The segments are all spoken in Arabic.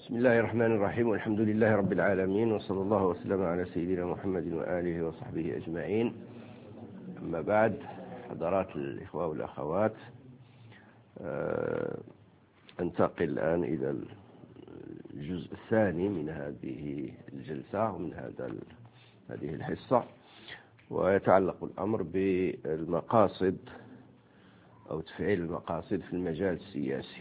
بسم الله الرحمن الرحيم، والحمد لله رب العالمين، وصلى الله وسلم على سيدنا محمد وآله وصحبه أجمعين. أما بعد، حضرات الإخوة والأخوات، أنتقل الآن إلى الجزء الثاني من هذه الجلسة ومن هذه الحصة، ويتعلق الأمر بالمقاصد أو تفعيل المقاصد في المجال السياسي.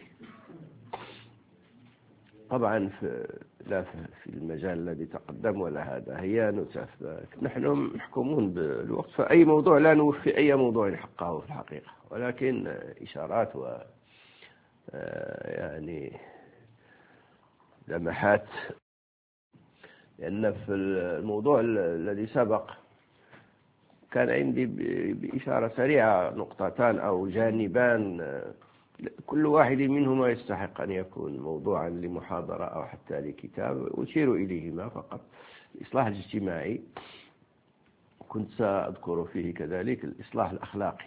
طبعا لا في المجال الذي تقدم ولا هذا، هي نتف. نحن محكومون بالوقت، فأي موضوع لا نوفي أي موضوع حقه في الحقيقة، ولكن إشارات و يعني لمحات، لأن في الموضوع الذي سبق كان عندي بإشارة سريعة نقطتان أو جانبان، كل واحد منهما يستحق أن يكون موضوعا لمحاضرة أو حتى لكتاب أشير إليهما فقط. الإصلاح الاجتماعي كنت سأذكر فيه كذلك الإصلاح الأخلاقي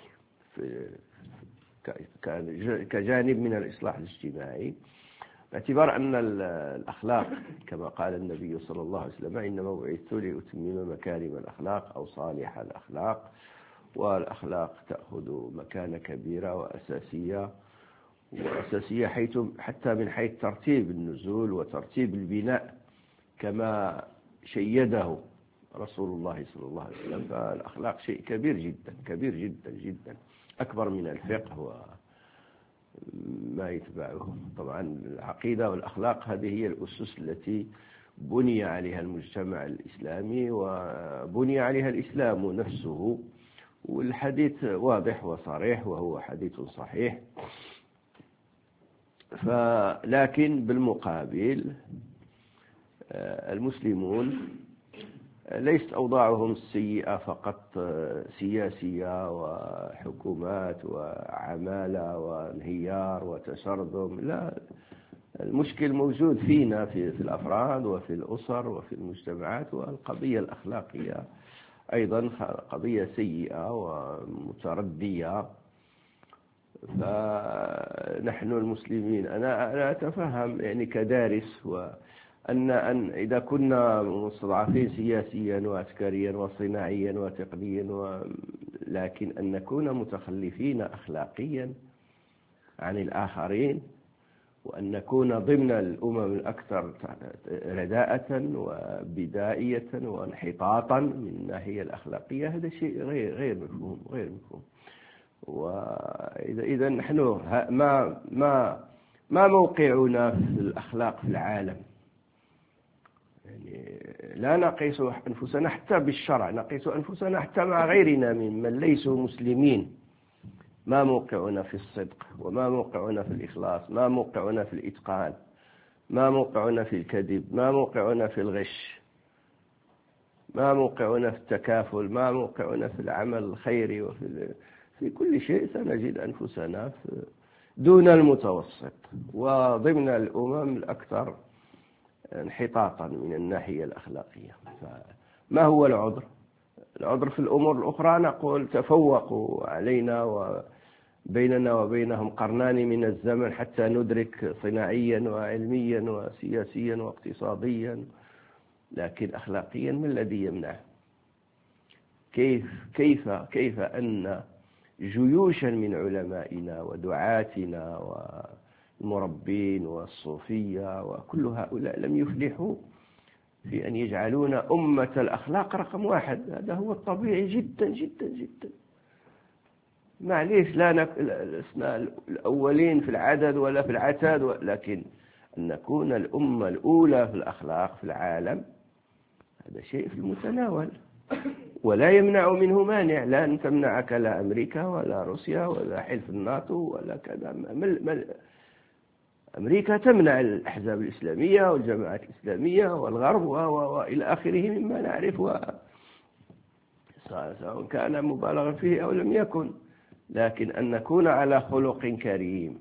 كجانب من الإصلاح الاجتماعي، باعتبار أن الأخلاق كما قال النبي صلى الله عليه وسلم: إنما بعثت لأتمم مكارم الأخلاق أو صالح الأخلاق. والأخلاق تأخذ مكانة كبيرة وأساسية حتى من حيث ترتيب النزول وترتيب البناء كما شيده رسول الله صلى الله عليه وسلم. فالأخلاق شيء كبير جدا كبير جدا جدا، أكبر من الفقه وما يتبعه. طبعا العقيدة والأخلاق هذه هي الأسس التي بني عليها المجتمع الإسلامي وبني عليها الإسلام نفسه، والحديث واضح وصريح وهو حديث صحيح. لكن بالمقابل المسلمون ليست أوضاعهم السيئة فقط سياسية وحكومات وعمالة وانهيار وتشرذم، لا، المشكل موجود فينا في الأفراد وفي الأسر وفي المجتمعات. والقضية الأخلاقية أيضا قضية سيئة ومتردية. فنحن المسلمين أنا أتفهم يعني كدارس، وأن إذا كنا مستضعفين سياسيا وعسكريا وصناعيا وتقنيا لكن أن نكون متخلفين أخلاقيا عن الآخرين، وأن نكون ضمن الأمم الأكثر رداءة وبدائية وانحطاطا من الناحية الأخلاقية، هذا شيء غير مفهوم. وإذا نحن ما موقعنا في الأخلاق في العالم؟ يعني لا نقيس أنفسنا حتى بالشرع، نقيس أنفسنا حتى مع غيرنا ممن ليسوا مسلمين. ما موقعنا في الصدق، وما موقعنا في الإخلاص، ما موقعنا في الإتقان، ما موقعنا في الكذب، ما موقعنا في الغش، ما موقعنا في التكافل، ما موقعنا في العمل الخيري، في كل شيء سنجد أنفسنا دون المتوسط وضمن الأمم الأكثر انحطاطا من الناحية الأخلاقية. فما هو العذر؟ العذر في الأمور الأخرى نقول تفوقوا علينا وبيننا وبينهم قرنان من الزمن حتى ندرك صناعيا وعلميا وسياسيا واقتصاديا، لكن أخلاقيا ما الذي يمنع؟ كيف أن جيوشا من علمائنا ودعاتنا والمربين والصوفية وكل هؤلاء لم يفلحوا في أن يجعلون أمة الأخلاق رقم واحد؟ هذا هو الطبيعي جدا جدا جدا. معليش لا لسنا الأولين في العدد ولا في العتاد، لكن أن نكون الأمة الأولى في الأخلاق في العالم هذا شيء في المتناول، ولا يمنع منه مانع. لا تمنعك لا أمريكا ولا روسيا ولا حلف الناتو ولا كذا. أمريكا تمنع الأحزاب الإسلامية والجماعات الإسلامية والغرب وإلى آخره مما نعرف، سواء كان مبالغا فيه أو لم يكن. لكن أن نكون على خلق كريم،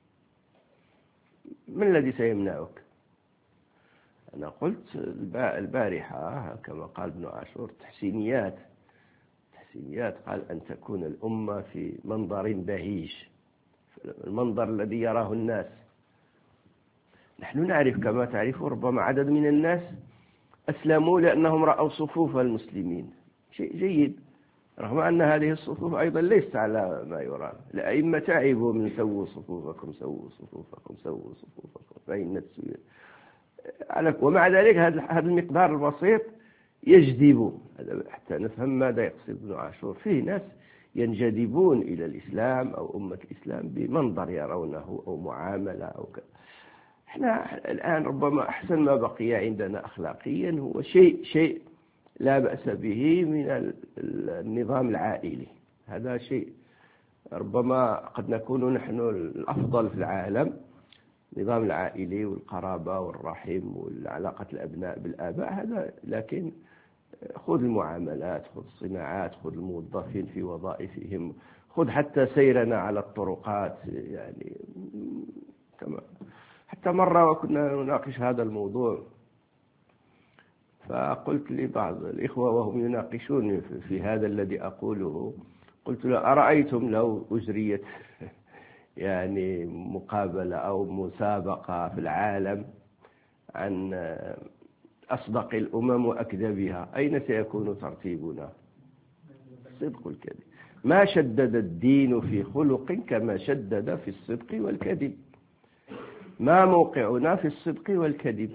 من الذي سيمنعك؟ أنا قلت البارحة كما قال ابن عاشور تحسينيات، قال أن تكون الأمة في منظر بهيج، المنظر الذي يراه الناس. نحن نعرف كما تعرف ربما عدد من الناس أسلموا لأنهم رأوا صفوف المسلمين، شيء جيد، رغم أن هذه الصفوف أيضا ليست على ما يرام. الأئمة تعبوا من سووا صفوفكم سووا صفوفكم سووا صفوفكم فإن السوء، ومع ذلك هذا المقدار البسيط يجذب، حتى نفهم ماذا يقصد ابن عاشور. فيه ناس ينجذبون إلى الإسلام أو أمة الإسلام بمنظر يرونه أو معاملة أو كذا. احنا الآن ربما أحسن ما بقي عندنا أخلاقيا هو شيء لا بأس به من النظام العائلي. هذا شيء ربما قد نكون نحن الأفضل في العالم، النظام العائلي والقرابة والرحم والعلاقة الأبناء بالآباء هذا، لكن خذ المعاملات، خذ الصناعات، خذ الموظفين في وظائفهم، خذ حتى سيرنا على الطرقات. يعني كما حتى مرة وكنا نناقش هذا الموضوع، فقلت لبعض الإخوة وهم يناقشون في هذا الذي أقوله، قلت له أرأيتم لو أجريت يعني مقابلة أو مسابقة في العالم عن أصدق الأمم وأكذبها، أين سيكون ترتيبنا؟ الصدق والكذب. ما شدد الدين في خلق كما شدد في الصدق والكذب. ما موقعنا في الصدق والكذب؟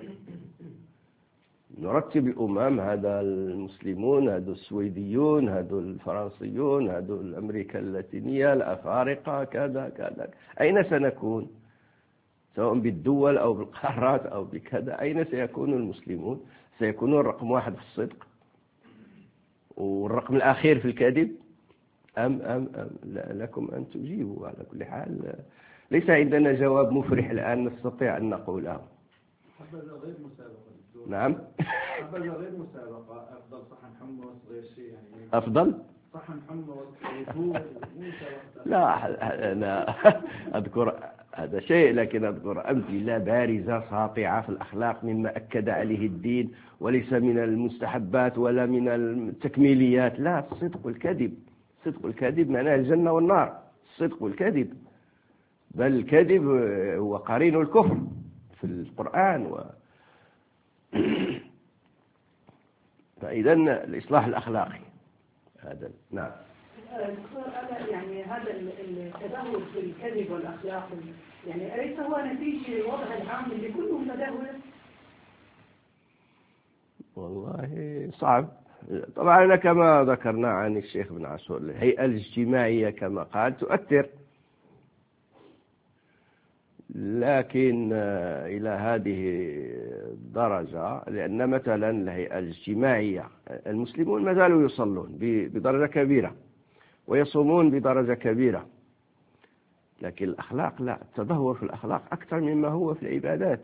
نرتب الأمم، هذا المسلمون، هذا السويديون، هذا الفرنسيون، هذا الأمريكا اللاتينية، الأفارقة، كذا كذا. أين سنكون؟ سواء بالدول أو بالقارات أو بكذا، أين سيكون المسلمون؟ سيكونون رقم واحد في الصدق والرقم الأخير في الكذب؟ أم لكم أن تجيبوا. على كل حال ليس عندنا جواب مفرح الآن نستطيع أن نقوله. غير مسابقة. نعم. حبذا غير مسابقة، أفضل صحن حمص غير شيء يعني. أفضل صحن حمص لا أنا أذكر هذا شيء، لكن أذكر أمثلة بارزة ساطعة في الأخلاق مما أكد عليه الدين، وليس من المستحبات ولا من التكميليات. لا، الصدق والكذب. الصدق والكذب معناه الجنة والنار. الصدق والكذب، بل الكذب هو قرين الكفر في القرآن فإذا الإصلاح الأخلاقي هذا. نعم. دكتور، أنا يعني هذا التدهور في الكذب والأخلاق يعني أليس هو نتيجة الوضع العام اللي كله متدهور؟ والله صعب. طبعا كما ذكرنا عن الشيخ ابن عاشور، الهيئة الاجتماعية كما قال تؤثر، لكن إلى هذه الدرجة، لأن مثلا الهيئة الاجتماعية المسلمون ما زالوا يصلون بدرجة كبيرة ويصومون بدرجة كبيرة، لكن الأخلاق لا، التدهور في الأخلاق أكثر مما هو في العبادات.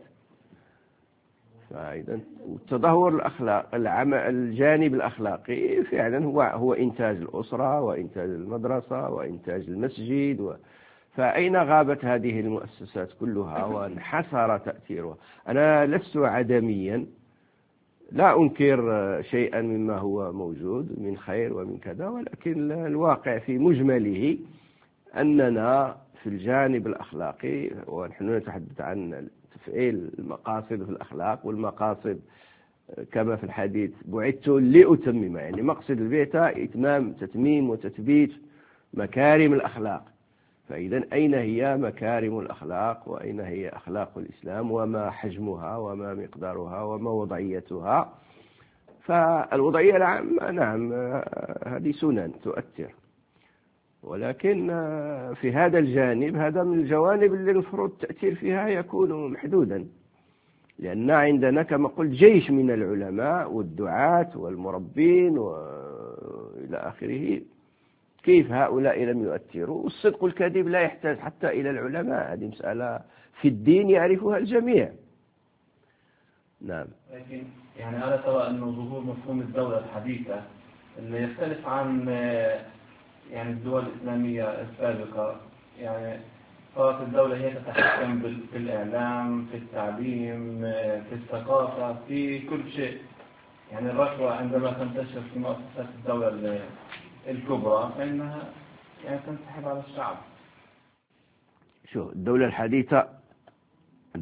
فإذا التدهور الأخلاق الجانب الأخلاقي فعلا هو إنتاج الأسرة وإنتاج المدرسة وإنتاج المسجد فأين غابت هذه المؤسسات كلها وانحسر تأثيرها؟ أنا لست عدميا، لا أنكر شيئا مما هو موجود من خير ومن كذا، ولكن الواقع في مجمله أننا في الجانب الأخلاقي، ونحن نتحدث عن تفعيل المقاصد في الأخلاق، والمقاصد كما في الحديث بعثت لأتمم، يعني مقصد البعثة تتميم وتثبيت مكارم الأخلاق. فإذا أين هي مكارم الأخلاق وأين هي أخلاق الإسلام وما حجمها وما مقدارها وما وضعيتها؟ فالوضعية العامة نعم هذه سنن تؤثر، ولكن في هذا الجانب هذا من الجوانب اللي المفروض التأثير فيها يكون محدودا، لأن عندنا كما قلت جيش من العلماء والدعاة والمربين وإلى آخره. كيف هؤلاء لم يؤثروا؟ والصدق والكذب لا يحتاج حتى إلى العلماء، هذه مسألة في الدين يعرفها الجميع. نعم. لكن يعني أنا ترى أنه ظهور مفهوم الدولة الحديثة اللي يختلف عن يعني الدول الإسلامية السابقة، يعني صارت الدولة هي تتحكم في الإعلام، في التعليم، في الثقافة، في كل شيء. يعني الرشوة عندما تنتشر في مؤسسات الدولة الكبرى فإنها يعني تنسحب على الشعب. شو الدولة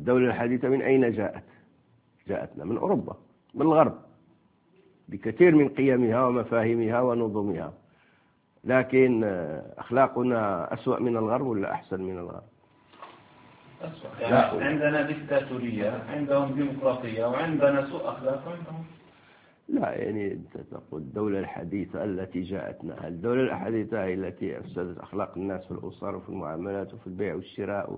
والدولة الحديثة من أين جاءتنا من أوروبا، من الغرب، بكثير من قيمها ومفاهيمها ونظمها. لكن أخلاقنا أسوأ من الغرب ولا أحسن من الغرب؟ أسوأ. يعني عندنا ديكتاتورية، عندهم ديمقراطية، وعندنا سوء أخلاق عندهم. لا، يعني أنت تقول الدولة الحديثة التي جاءتنا، الدولة الحديثة هي التي أفسدت أخلاق الناس في الأسر وفي المعاملات وفي البيع والشراء.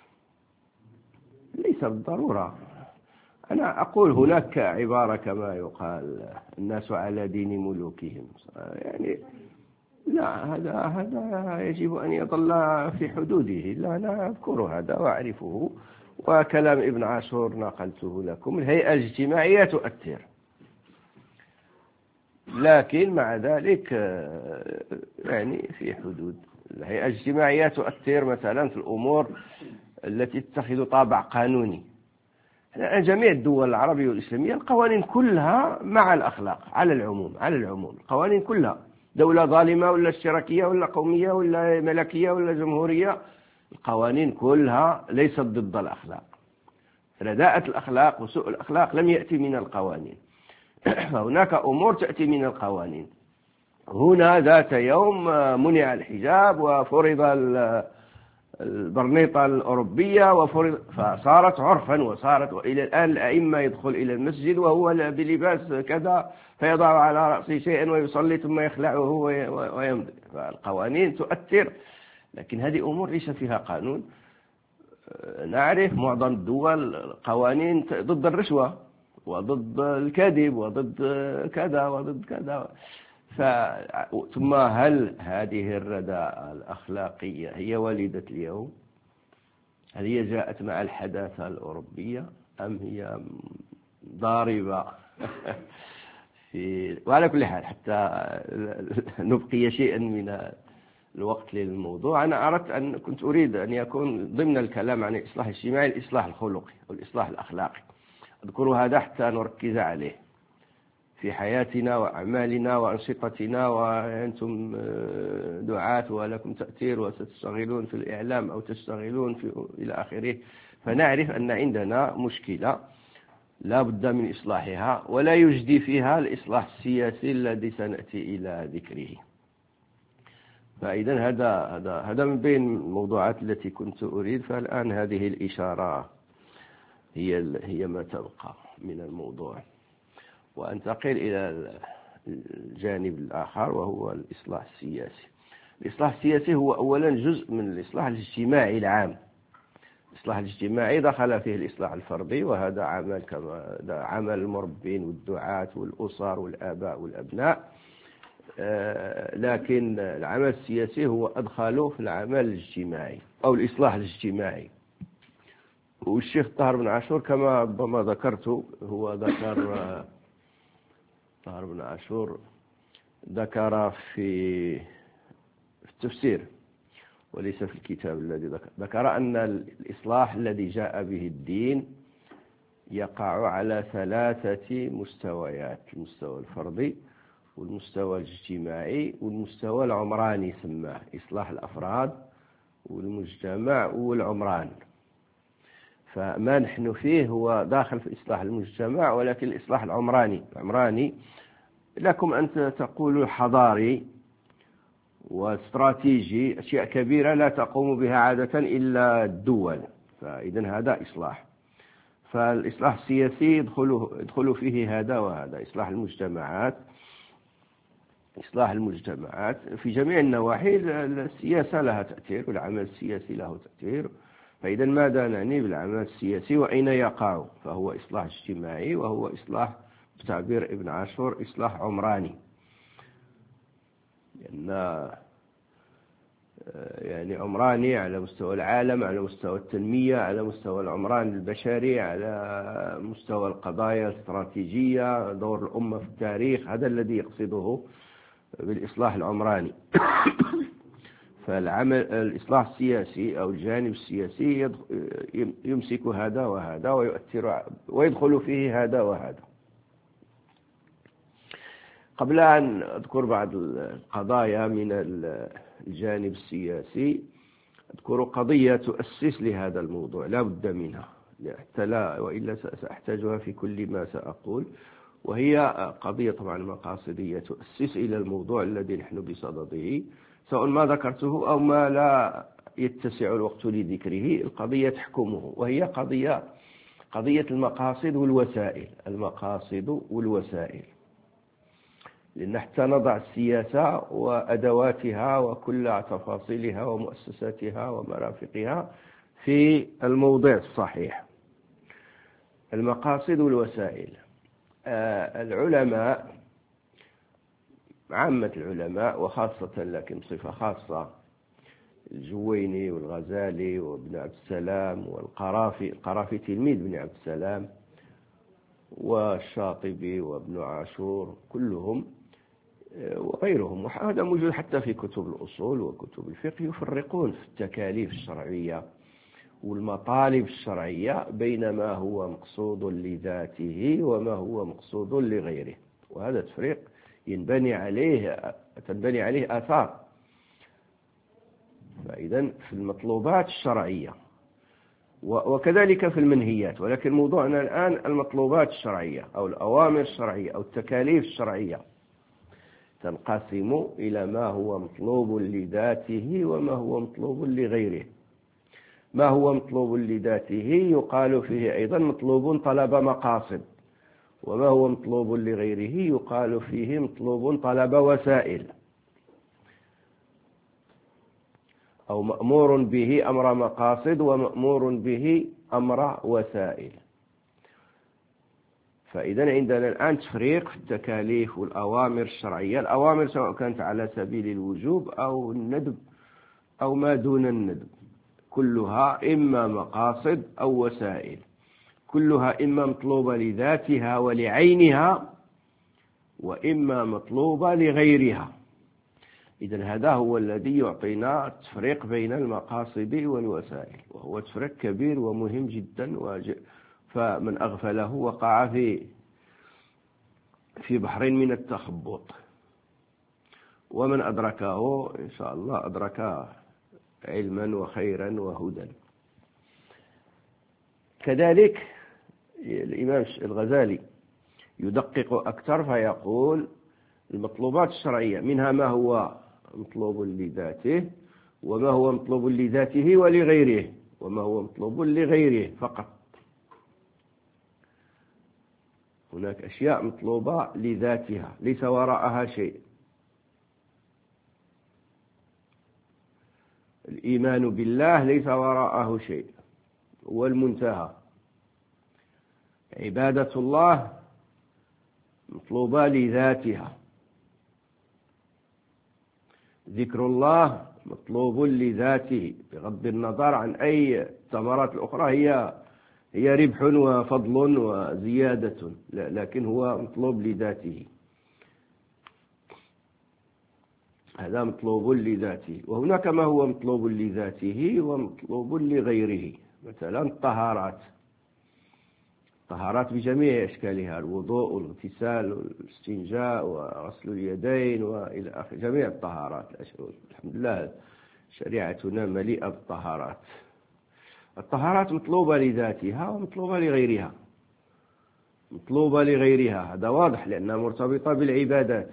ليس بالضرورة. أنا أقول هناك عبارة كما يقال الناس على دين ملوكهم، يعني لا، هذا يجب أن يظل في حدوده. لا، أنا أذكر هذا وأعرفه، وكلام ابن عاشور نقلته لكم. الهيئة الاجتماعية تؤثر، لكن مع ذلك يعني في حدود. الهيئة الاجتماعية تؤثر مثلا في الأمور التي تتخذ طابع قانوني. جميع الدول العربية والإسلامية القوانين كلها مع الأخلاق على العموم القوانين كلها، دولة ظالمة ولا اشتراكية ولا قومية ولا ملكية ولا جمهورية، القوانين كلها ليست ضد الأخلاق. رداءة الأخلاق وسوء الأخلاق لم يأتي من القوانين. فهناك أمور تأتي من القوانين. هنا ذات يوم منع الحجاب وفرض البرنيطة الأوروبية فصارت عرفا، وإلى الآن الأئمة يدخل إلى المسجد وهو بلباس كذا، فيضع على رأسه شيئا ويصلي ثم يخلعه ويمضي. فالقوانين تؤثر، لكن هذه أمور ليس فيها قانون. نعرف معظم الدول قوانين ضد الرشوة وضد الكذب وضد كذا وضد كذا. ثم هل هذه الرداءة الأخلاقية هي وليدة اليوم؟ هل هي جاءت مع الحداثة الأوروبية أم هي ضاربة؟ وعلى كل حال، حتى نبقي شيئا من الوقت للموضوع، أنا كنت أريد أن يكون ضمن الكلام عن الإصلاح الاجتماعي الإصلاح الخلقي والإصلاح الأخلاقي. أذكر هذا حتى نركز عليه في حياتنا وأعمالنا وأنشطتنا، وأنتم دعاة ولكم تأثير وستشتغلون في الإعلام أو تشتغلون إلى آخره. فنعرف أن عندنا مشكلة لا بد من إصلاحها، ولا يجدي فيها الإصلاح السياسي الذي سنأتي إلى ذكره. فإذا هذا من بين الموضوعات التي كنت أريد. فالآن هذه الإشارة هي ما تبقى من الموضوع، وأنتقل إلى الجانب الآخر وهو الإصلاح السياسي. الإصلاح السياسي هو أولا جزء من الإصلاح الاجتماعي العام. الإصلاح الاجتماعي دخل فيه الإصلاح الفردي، وهذا عمل المربين والدعاة والأسر والآباء والأبناء. لكن العمل السياسي هو أدخله في العمل الاجتماعي أو الإصلاح الاجتماعي. والشيخ طاهر بن عاشور كما ربما ذكرت، هو طاهر بن عاشور ذكر في التفسير وليس في الكتاب الذي ذكر أن الإصلاح الذي جاء به الدين يقع على 3 مستويات: المستوى الفردي والمستوى الاجتماعي والمستوى العمراني، سماه إصلاح الأفراد والمجتمع والعمران. فما نحن فيه هو داخل في إصلاح المجتمع، ولكن الإصلاح العمراني لكم أن تقولوا حضاري واستراتيجي، أشياء كبيرة لا تقوم بها عادة إلا الدول. فإذا هذا إصلاح. فالإصلاح السياسي يدخل فيه هذا وهذا. إصلاح المجتمعات في جميع النواحي. السياسة لها تأثير والعمل السياسي له تأثير. فإذا ماذا نعني بالعمل السياسي وأين يقع؟ فهو إصلاح اجتماعي، وهو إصلاح بتعبير ابن عاشور إصلاح عمراني. يعني عمراني على مستوى العالم، على مستوى التنمية، على مستوى العمران البشري، على مستوى القضايا الاستراتيجية، دور الأمة في التاريخ. هذا الذي يقصده بالإصلاح العمراني. الإصلاح السياسي أو الجانب السياسي يمسك هذا وهذا ويؤثر ويدخل فيه هذا وهذا. قبل أن أذكر بعض القضايا من الجانب السياسي، أذكر قضية تؤسس لهذا الموضوع لا بد منها. حتى لا وإلا سأحتاجها في كل ما سأقول، وهي قضية طبعا مقاصدية تؤسس إلى الموضوع الذي نحن بصدده، سواء ما ذكرته أو ما لا يتسع الوقت لذكره. القضية تحكمه، وهي قضية المقاصد والوسائل. المقاصد والوسائل، لأن حتى نضع السياسة وأدواتها وكل تفاصيلها ومؤسساتها ومرافقها في الموضع الصحيح. المقاصد والوسائل، العلماء، عامة العلماء وخاصة لكن بصفة خاصة الجويني والغزالي وابن عبد السلام والقرافي، القرافي تلميذ ابن عبد السلام، والشاطبي وابن عاشور، كلهم وغيرهم، وهذا موجود حتى في كتب الأصول وكتب الفقه، يفرقون في التكاليف الشرعية والمطالب الشرعية بين ما هو مقصود لذاته وما هو مقصود لغيره، وهذا تفريق تنبني عليه آثار. فإذا في المطلوبات الشرعية وكذلك في المنهيات، ولكن موضوعنا الآن المطلوبات الشرعية أو الأوامر الشرعية أو التكاليف الشرعية، تنقسم إلى ما هو مطلوب لذاته وما هو مطلوب لغيره. ما هو مطلوب لذاته يقال فيه أيضا مطلوب طلب مقاصد، وما هو مطلوب لغيره يقال فيه مطلوب طلب وسائل، أو مأمور به أمر مقاصد ومأمور به أمر وسائل. فإذا عندنا الآن تفريق في التكاليف والأوامر الشرعية. الأوامر سواء كانت على سبيل الوجوب أو الندب أو ما دون الندب، كلها إما مقاصد أو وسائل، كلها إما مطلوبة لذاتها ولعينها وإما مطلوبة لغيرها. إذن هذا هو الذي يعطينا التفريق بين المقاصد والوسائل، وهو تفريق كبير ومهم جدا، فمن أغفله وقع في بحر من التخبط، ومن أدركه إن شاء الله أدرك علما وخيرا وهدى. كذلك الإمام الغزالي يدقق أكثر فيقول المطلوبات الشرعية منها ما هو مطلوب لذاته وما هو مطلوب لذاته ولغيره وما هو مطلوب لغيره فقط. هناك أشياء مطلوبة لذاتها ليس وراءها شيء. الإيمان بالله ليس وراءه شيء، هو المنتهى. عبادة الله مطلوبة لذاتها، ذكر الله مطلوب لذاته بغض النظر عن أي الثمرات الأخرى، هي ربح وفضل وزيادة، لكن هو مطلوب لذاته. هذا مطلوب لذاته. وهناك ما هو مطلوب لذاته ومطلوب لغيره، مثلا الطهارات بجميع أشكالها، الوضوء والاغتسال والاستنجاء وغسل اليدين وإلى آخر، جميع الطهارات. الحمد لله شريعتنا مليئة بالطهارات. الطهارات مطلوبة لذاتها ومطلوبة لغيرها. مطلوبة لغيرها هذا واضح لأنها مرتبطة بالعبادات،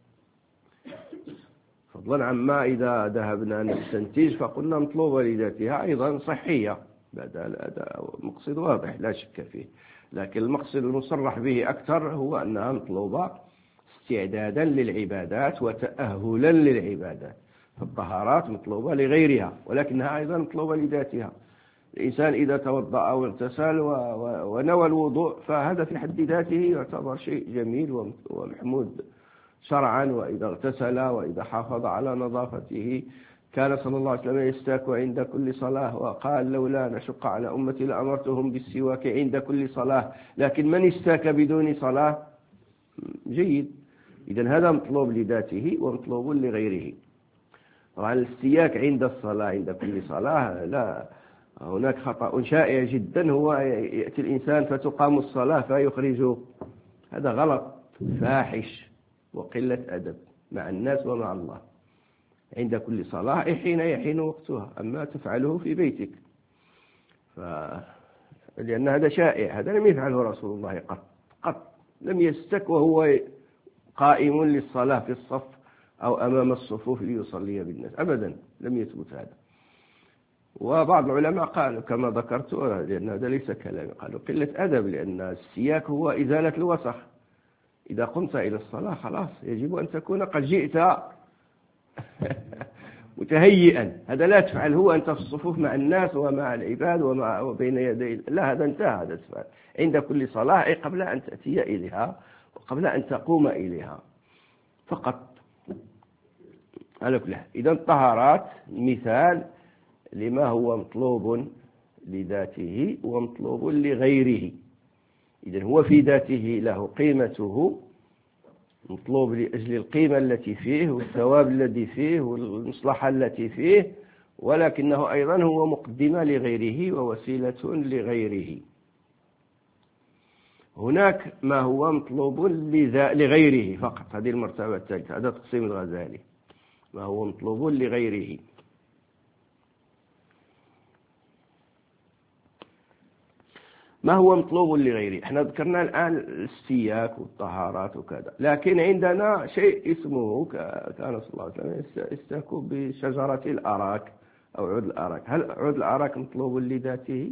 فضلا عما إذا ذهبنا نستنتج فقلنا مطلوبة لذاتها أيضا صحية، هذا مقصد واضح لا شك فيه. لكن المقصد المصرح به أكثر هو أنها مطلوبة استعدادا للعبادات وتأهلا للعبادات. فالطهارات مطلوبة لغيرها ولكنها أيضا مطلوبة لذاتها. الإنسان إذا توضأ أو اغتسل ونوى الوضوء فهذا في حد ذاته يعتبر شيء جميل ومحمود شرعا. وإذا اغتسل وإذا حافظ على نظافته، كان صلى الله عليه وسلم يستاك عند كل صلاة، وقال لولا نشق على أمتي لأمرتهم بالسواك عند كل صلاة، لكن من استاك بدون صلاة جيد. إذن هذا مطلوب لذاته ومطلوب لغيره. طبعا الاستياك عند الصلاة عند كل صلاة لا، هناك خطأ شائع جدا، هو يأتي الإنسان فتقام الصلاة فيخرج، هذا غلط فاحش وقلة أدب مع الناس ومع الله. عند كل صلاة حين يحين وقتها، أما تفعله في بيتك لأن هذا شائع، هذا لم يفعله رسول الله قط لم يستك وهو قائم للصلاة في الصف أو أمام الصفوف ليصلي بالناس أبدا، لم يثبت هذا. وبعض العلماء قالوا كما ذكرت، لأن هذا ليس كلامي، قالوا قلة أدب، لأن السياك هو إزالة الوسخ. إذا قمت إلى الصلاة خلاص يجب أن تكون قد جئت متهيئا. هذا لا تفعله أنت في الصفوف مع الناس ومع العباد وبين يدي، لا، هذا انتهى. هذا تفعل عند كل صلاة، أي قبل أن تأتي إليها وقبل أن تقوم إليها فقط. على كل حال، إذا الطهارات مثال لما هو مطلوب لذاته ومطلوب لغيره. إذن هو في ذاته له قيمته، مطلوب لأجل القيمة التي فيه والثواب الذي فيه والمصلحة التي فيه، ولكنه أيضا هو مقدمة لغيره ووسيلة لغيره. هناك ما هو مطلوب لغيره فقط، هذه المرتبة الثالثة، هذا تقسيم الغزالي، ما هو مطلوب لغيره. ما هو مطلوب لغيره؟ احنا ذكرنا الآن السياك والطهارات وكذا، لكن عندنا شيء اسمه كان صلى الله عليه وسلم يستاك بشجرة الأراك أو عود الأراك. هل عود الأراك مطلوب لذاته؟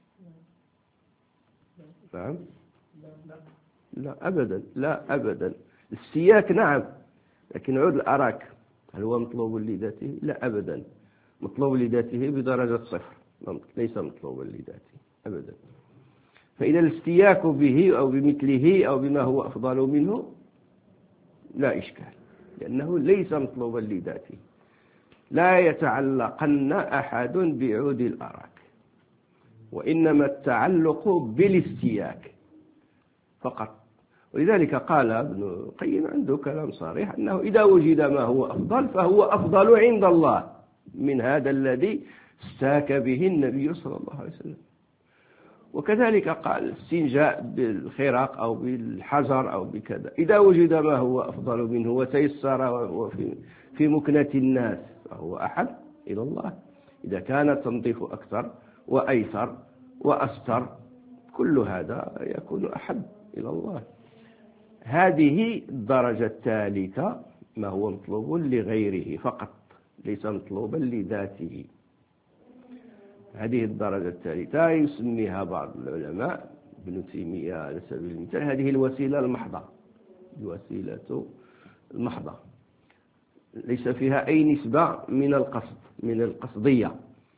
نعم؟ لا أبدا، لا أبدا. السياك نعم، لكن عود الأراك هل هو مطلوب لذاته؟ لا أبدا، مطلوب لذاته بدرجة صفر، ليس مطلوبا لذاته أبدا. فإذا الاستياك به أو بمثله أو بما هو أفضل منه لا إشكال، لأنه ليس مطلوبا لذاته. لا يتعلقن أحد بعود الأراك، وإنما التعلق بالاستياك فقط. ولذلك قال ابن القيم عنده كلام صريح أنه إذا وجد ما هو أفضل فهو أفضل عند الله من هذا الذي استاك به النبي صلى الله عليه وسلم. وكذلك قال الاستنجاء بالخرق أو بالحجر أو بكذا، إذا وجد ما هو أفضل منه وتيسر وفي مكنة الناس فهو أحب إلى الله. إذا كان التنظيف أكثر وأيسر وأستر، كل هذا يكون أحب إلى الله. هذه الدرجة الثالثة، ما هو مطلوب لغيره فقط، ليس مطلوبا لذاته. هذه الدرجة الثالثة يسميها بعض العلماء، ابن تيمية على سبيل المثال، هذه الوسيلة المحضة، الوسيلة المحضة، ليس فيها أي نسبة من القصد، من القصدية،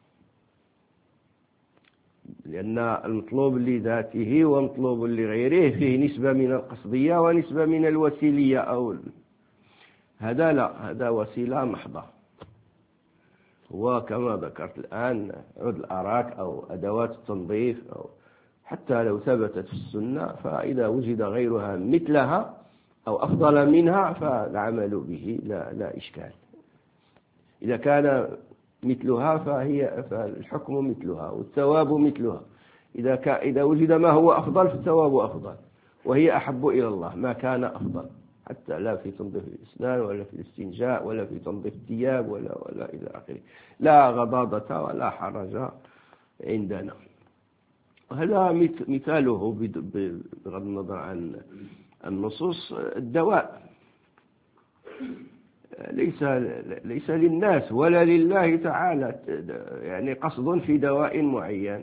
لأن المطلوب لذاته ومطلوب لغيره فيه نسبة من القصدية ونسبة من الوسيلية، أو هذا لا، هذا وسيلة محضة. هو كما ذكرت الآن عود الأراك أو أدوات التنظيف، أو حتى لو ثبتت في السنة، فإذا وجد غيرها مثلها أو أفضل منها فالعمل به لا إشكال. إذا كان مثلها فالحكم مثلها والثواب مثلها. إذا وجد ما هو أفضل فالثواب أفضل، وهي أحب إلى الله ما كان أفضل، حتى لا في تنظيف الأسنان ولا في الاستنجاء ولا في تنظيف الثياب ولا إلى آخره، لا غضاضة ولا حرج عندنا. وهذا مثاله بغض النظر عن النصوص. الدواء ليس للناس ولا لله تعالى يعني قصد في دواء معين.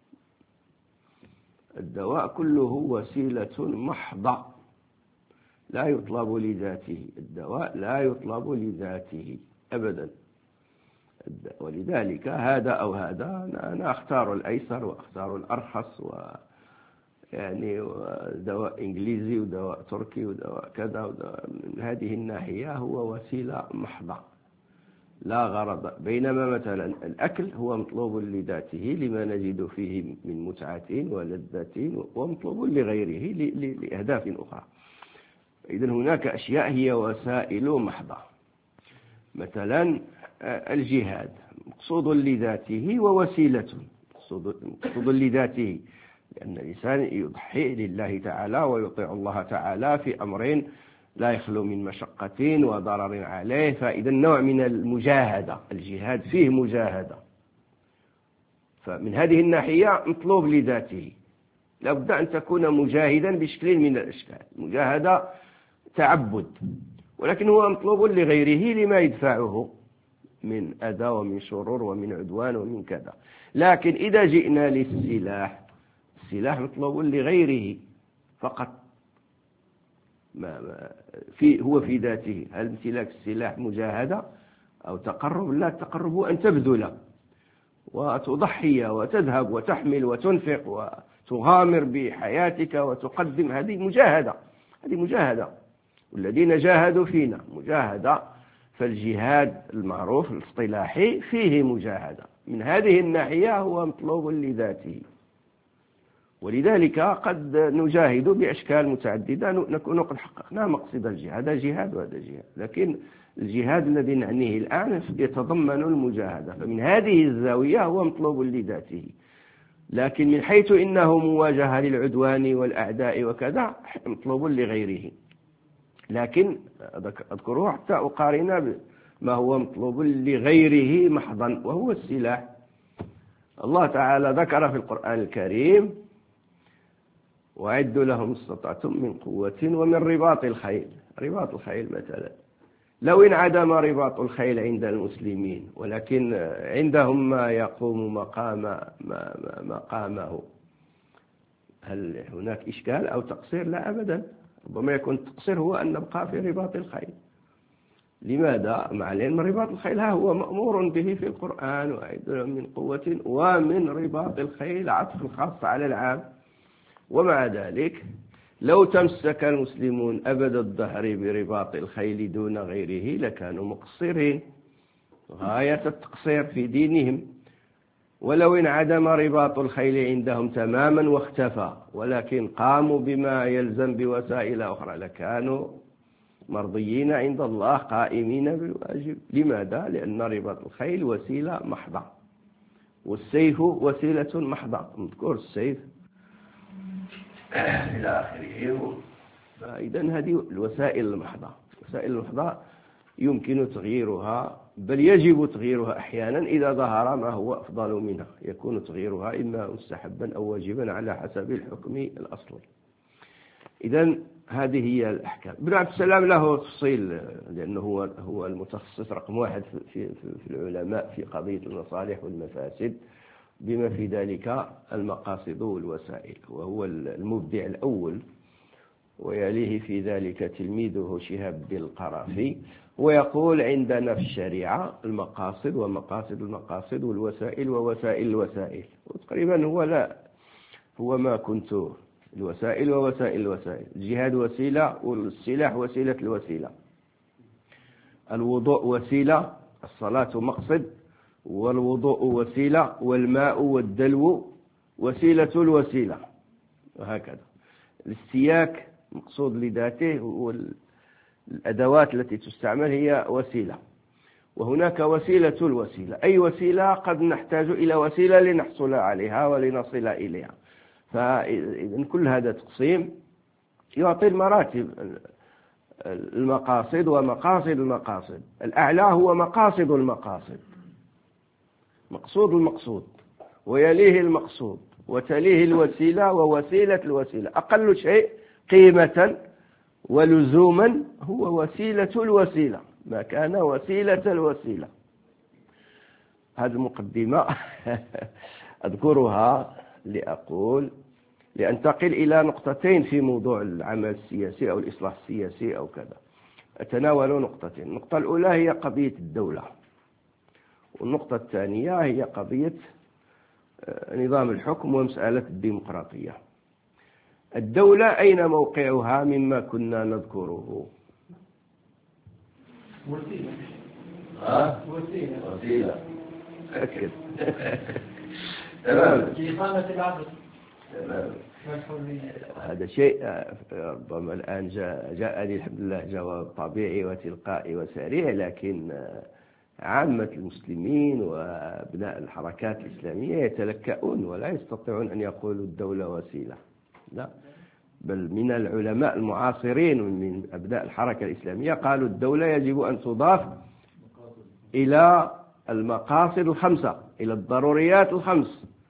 الدواء كله وسيلة محضة لا يطلب لذاته، الدواء لا يطلب لذاته أبدا. ولذلك هذا أو هذا أنا أختار الأيسر وأختار الأرخص، يعني دواء إنجليزي ودواء تركي ودواء كذا ودواء من هذه الناحية هو وسيلة محضة لا غرض. بينما مثلا الأكل هو مطلوب لذاته لما نجد فيه من متعة ولذة، ومطلوب لغيره لأهداف أخرى. إذن هناك أشياء هي وسائل محضة. مثلا الجهاد مقصود لذاته ووسيلة، مقصود لذاته لأن الإنسان يضحي لله تعالى ويطيع الله تعالى في أمرين لا يخلو من مشقة وضرر عليه، فإذا نوع من المجاهدة، الجهاد فيه مجاهدة. فمن هذه الناحية مطلوب لذاته، لابد أن تكون مجاهدا بشكل من الأشكال. مجاهدة تعبد، ولكن هو مطلوب لغيره لما يدفعه من أذى ومن شرور ومن عدوان ومن كذا. لكن إذا جئنا للسلاح، السلاح مطلوب لغيره فقط، هو في ذاته. هل امتلاك السلاح مجاهدة أو تقرب؟ لا، التقرب أن تبذل وتضحي وتذهب وتحمل وتنفق وتغامر بحياتك وتقدم، هذه مجاهدة، هذه مجاهدة. والذين جاهدوا فينا مجاهدة. فالجهاد المعروف الاصطلاحي فيه مجاهدة، من هذه الناحية هو مطلوب لذاته. ولذلك قد نجاهد بأشكال متعددة نكون قد حققنا مقصد الجهاد، هذا جهاد وهذا جهاد. لكن الجهاد الذي نعنيه الآن يتضمن المجاهدة، فمن هذه الزاوية هو مطلوب لذاته. لكن من حيث إنه مواجهة للعدوان والأعداء وكذا مطلوب لغيره. لكن أذكره حتى أقارن ما هو مطلوب لغيره محضا، وهو السلاح. الله تعالى ذكر في القرآن الكريم: وأعدوا لهم ما استطعتم من قوة ومن رباط الخيل. رباط الخيل مثلا، لو انعدم رباط الخيل عند المسلمين ولكن عندهم ما يقوم مقامه، هل هناك إشكال أو تقصير؟ لا أبدا. ربما يكون التقصير هو أن نبقى في رباط الخيل. لماذا؟ مع العلم رباط الخيل هو مأمور به في القرآن: وأعدوا لهم من قوة ومن رباط الخيل، عطف الخاص على العام. ومع ذلك لو تمسك المسلمون أبد الدهر برباط الخيل دون غيره لكانوا مقصرين غاية التقصير في دينهم. ولو انعدم رباط الخيل عندهم تماما واختفى ولكن قاموا بما يلزم بوسائل أخرى لكانوا مرضيين عند الله قائمين بالواجب. لماذا؟ لأن رباط الخيل وسيلة محضة والسيف وسيلة محضة. نذكر السيف إلى آخره. فإذا هذه الوسائل المحضة، وسائل المحضة يمكن تغييرها، بل يجب تغييرها أحيانا إذا ظهر ما هو أفضل منها، يكون تغييرها إما مستحبا أو واجبا على حسب الحكم الأصلي. إذا هذه هي الأحكام. ابن عبد السلام له تفصيل، لأنه هو المتخصص رقم واحد في العلماء في قضية المصالح والمفاسد، بما في ذلك المقاصد والوسائل، وهو المبدع الأول، ويليه في ذلك تلميذه شهاب الدين القرافي. ويقول عندنا في الشريعة المقاصد ومقاصد المقاصد والوسائل ووسائل الوسائل، وتقريبا هو ما كنت الوسائل ووسائل الوسائل. الجهاد وسيلة والسلاح وسيلة الوسيلة، الوضوء وسيلة، الصلاة مقصد، والوضوء وسيلة، والماء والدلو وسيلة الوسيلة، وهكذا. الاستياك مقصود لذاته، والأدوات التي تستعمل هي وسيلة. وهناك وسيلة الوسيلة، أي وسيلة قد نحتاج إلى وسيلة لنحصل عليها ولنصل إليها. فإذن كل هذا تقسيم يعطي المراتب: المقاصد ومقاصد المقاصد. الأعلى هو مقاصد المقاصد، مقصود المقصود، ويليه المقصود، وتليه الوسيلة ووسيلة الوسيلة. أقل شيء قيمة ولزوما هو وسيلة الوسيلة، ما كان وسيلة الوسيلة. هذه المقدمة أذكرها لأنتقل إلى نقطتين في موضوع العمل السياسي أو الإصلاح السياسي أو كذا. أتناول نقطتين. النقطة الأولى هي قضية الدولة، والنقطة الثانية هي قضية نظام الحكم ومسألة الديمقراطية. الدولة أين موقعها مما كنا نذكره؟ وسيلة أكد. تمام. في إقامة العدل. تمام. هذا شيء ربما الآن جاءني الحمد لله جواب طبيعي وتلقائي وسريع، لكن عامة المسلمين وأبناء الحركات الإسلامية يتلكؤون ولا يستطيعون أن يقولوا الدولة وسيلة. لا، بل من العلماء المعاصرين من أبناء الحركة الإسلامية قالوا الدولة يجب أن تضاف إلى المقاصد الخمسة، إلى الضروريات الخمس: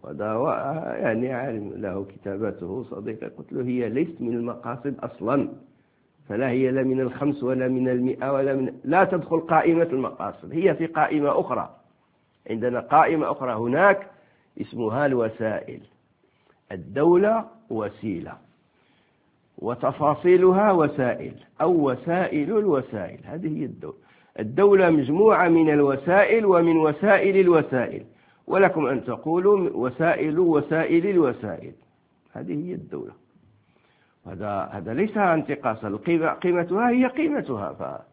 وهذا يعني عالم له كتاباته صديقي، قلت له هي ليست من المقاصد أصلا، فلا هي لا من 5 ولا من 100 ولا من، لا تدخل قائمة المقاصد، هي في قائمة أخرى. عندنا قائمة أخرى هناك اسمها الوسائل. الدولة وسيلة وتفاصيلها وسائل أو وسائل الوسائل، هذه هي الدولة. الدولة مجموعة من الوسائل ومن وسائل الوسائل، ولكم أن تقولوا وسائل الوسائل، هذه هي الدولة. هذا ليس انتقاصا، قيمتها هي قيمتها.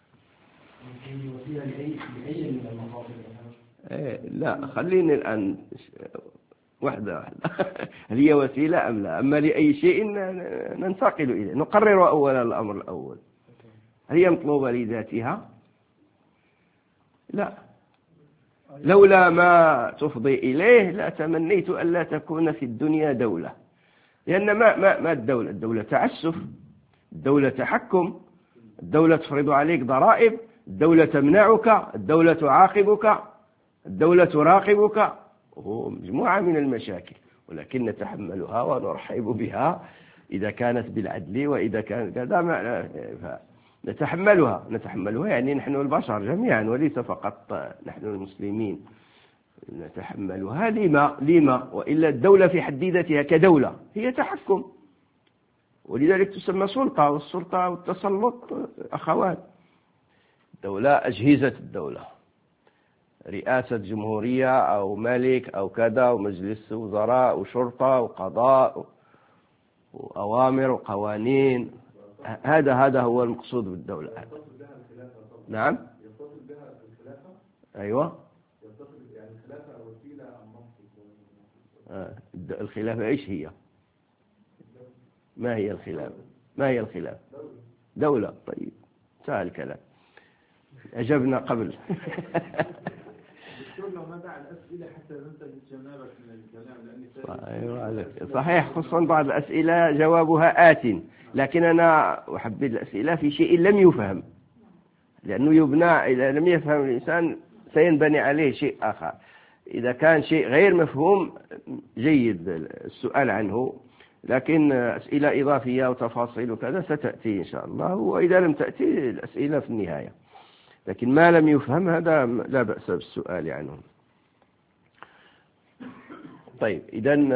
لا خليني الآن واحدة هل هي وسيلة أم لا؟ أما لأي شيء ننتقل إليه، نقرر أولا الأمر الأول، هل هي مطلوبة لذاتها؟ لا، لولا ما تفضي إليه لا تمنيت ألا تكون في الدنيا دولة، لأن ما الدولة؟ الدولة تعسف، الدولة تحكم، الدولة تفرض عليك ضرائب، الدولة تمنعك، الدولة تعاقبك، الدولة تراقبك، مجموعة من المشاكل، ولكن نتحملها ونرحب بها إذا كانت بالعدل، وإذا كانت كذا نتحملها يعني نحن البشر جميعا وليس فقط نحن المسلمين نتحملها. لما؟ وإلا الدولة في حد ذاتها كدولة هي تحكم، ولذلك تسمى سلطة، والسلطة والتسلط أخوات. الدولة أجهزة الدولة، رئاسة جمهورية أو ملك أو كذا، ومجلس وزراء وشرطة وقضاء وأوامر وقوانين، هذا هو المقصود بالدولة. نعم. يتصل بها الخلافة. أيوة. يتصل يعني الخلافة وسيلة أم منصب؟ الخلافة إيش هي؟ ما هي الخلافة؟ ما هي الخلافة؟ دولة. طيب سهل الكلام، أجبنا قبل. لو ما دعا الأسئلة حتى ننتهي جنابك من الكلام، أيوة صحيح، خصوصا بعض الأسئلة جوابها آت، لكن أنا أحبذ الأسئلة في شيء لم يفهم، لأنه يبنى إذا لم يفهم الإنسان سينبني عليه شيء آخر. إذا كان شيء غير مفهوم جيد السؤال عنه، لكن أسئلة إضافية وتفاصيل وكذا ستأتي إن شاء الله، وإذا لم تأتي الأسئلة في النهاية، لكن ما لم يفهم هذا لا بأس بالسؤال عنه. طيب إذن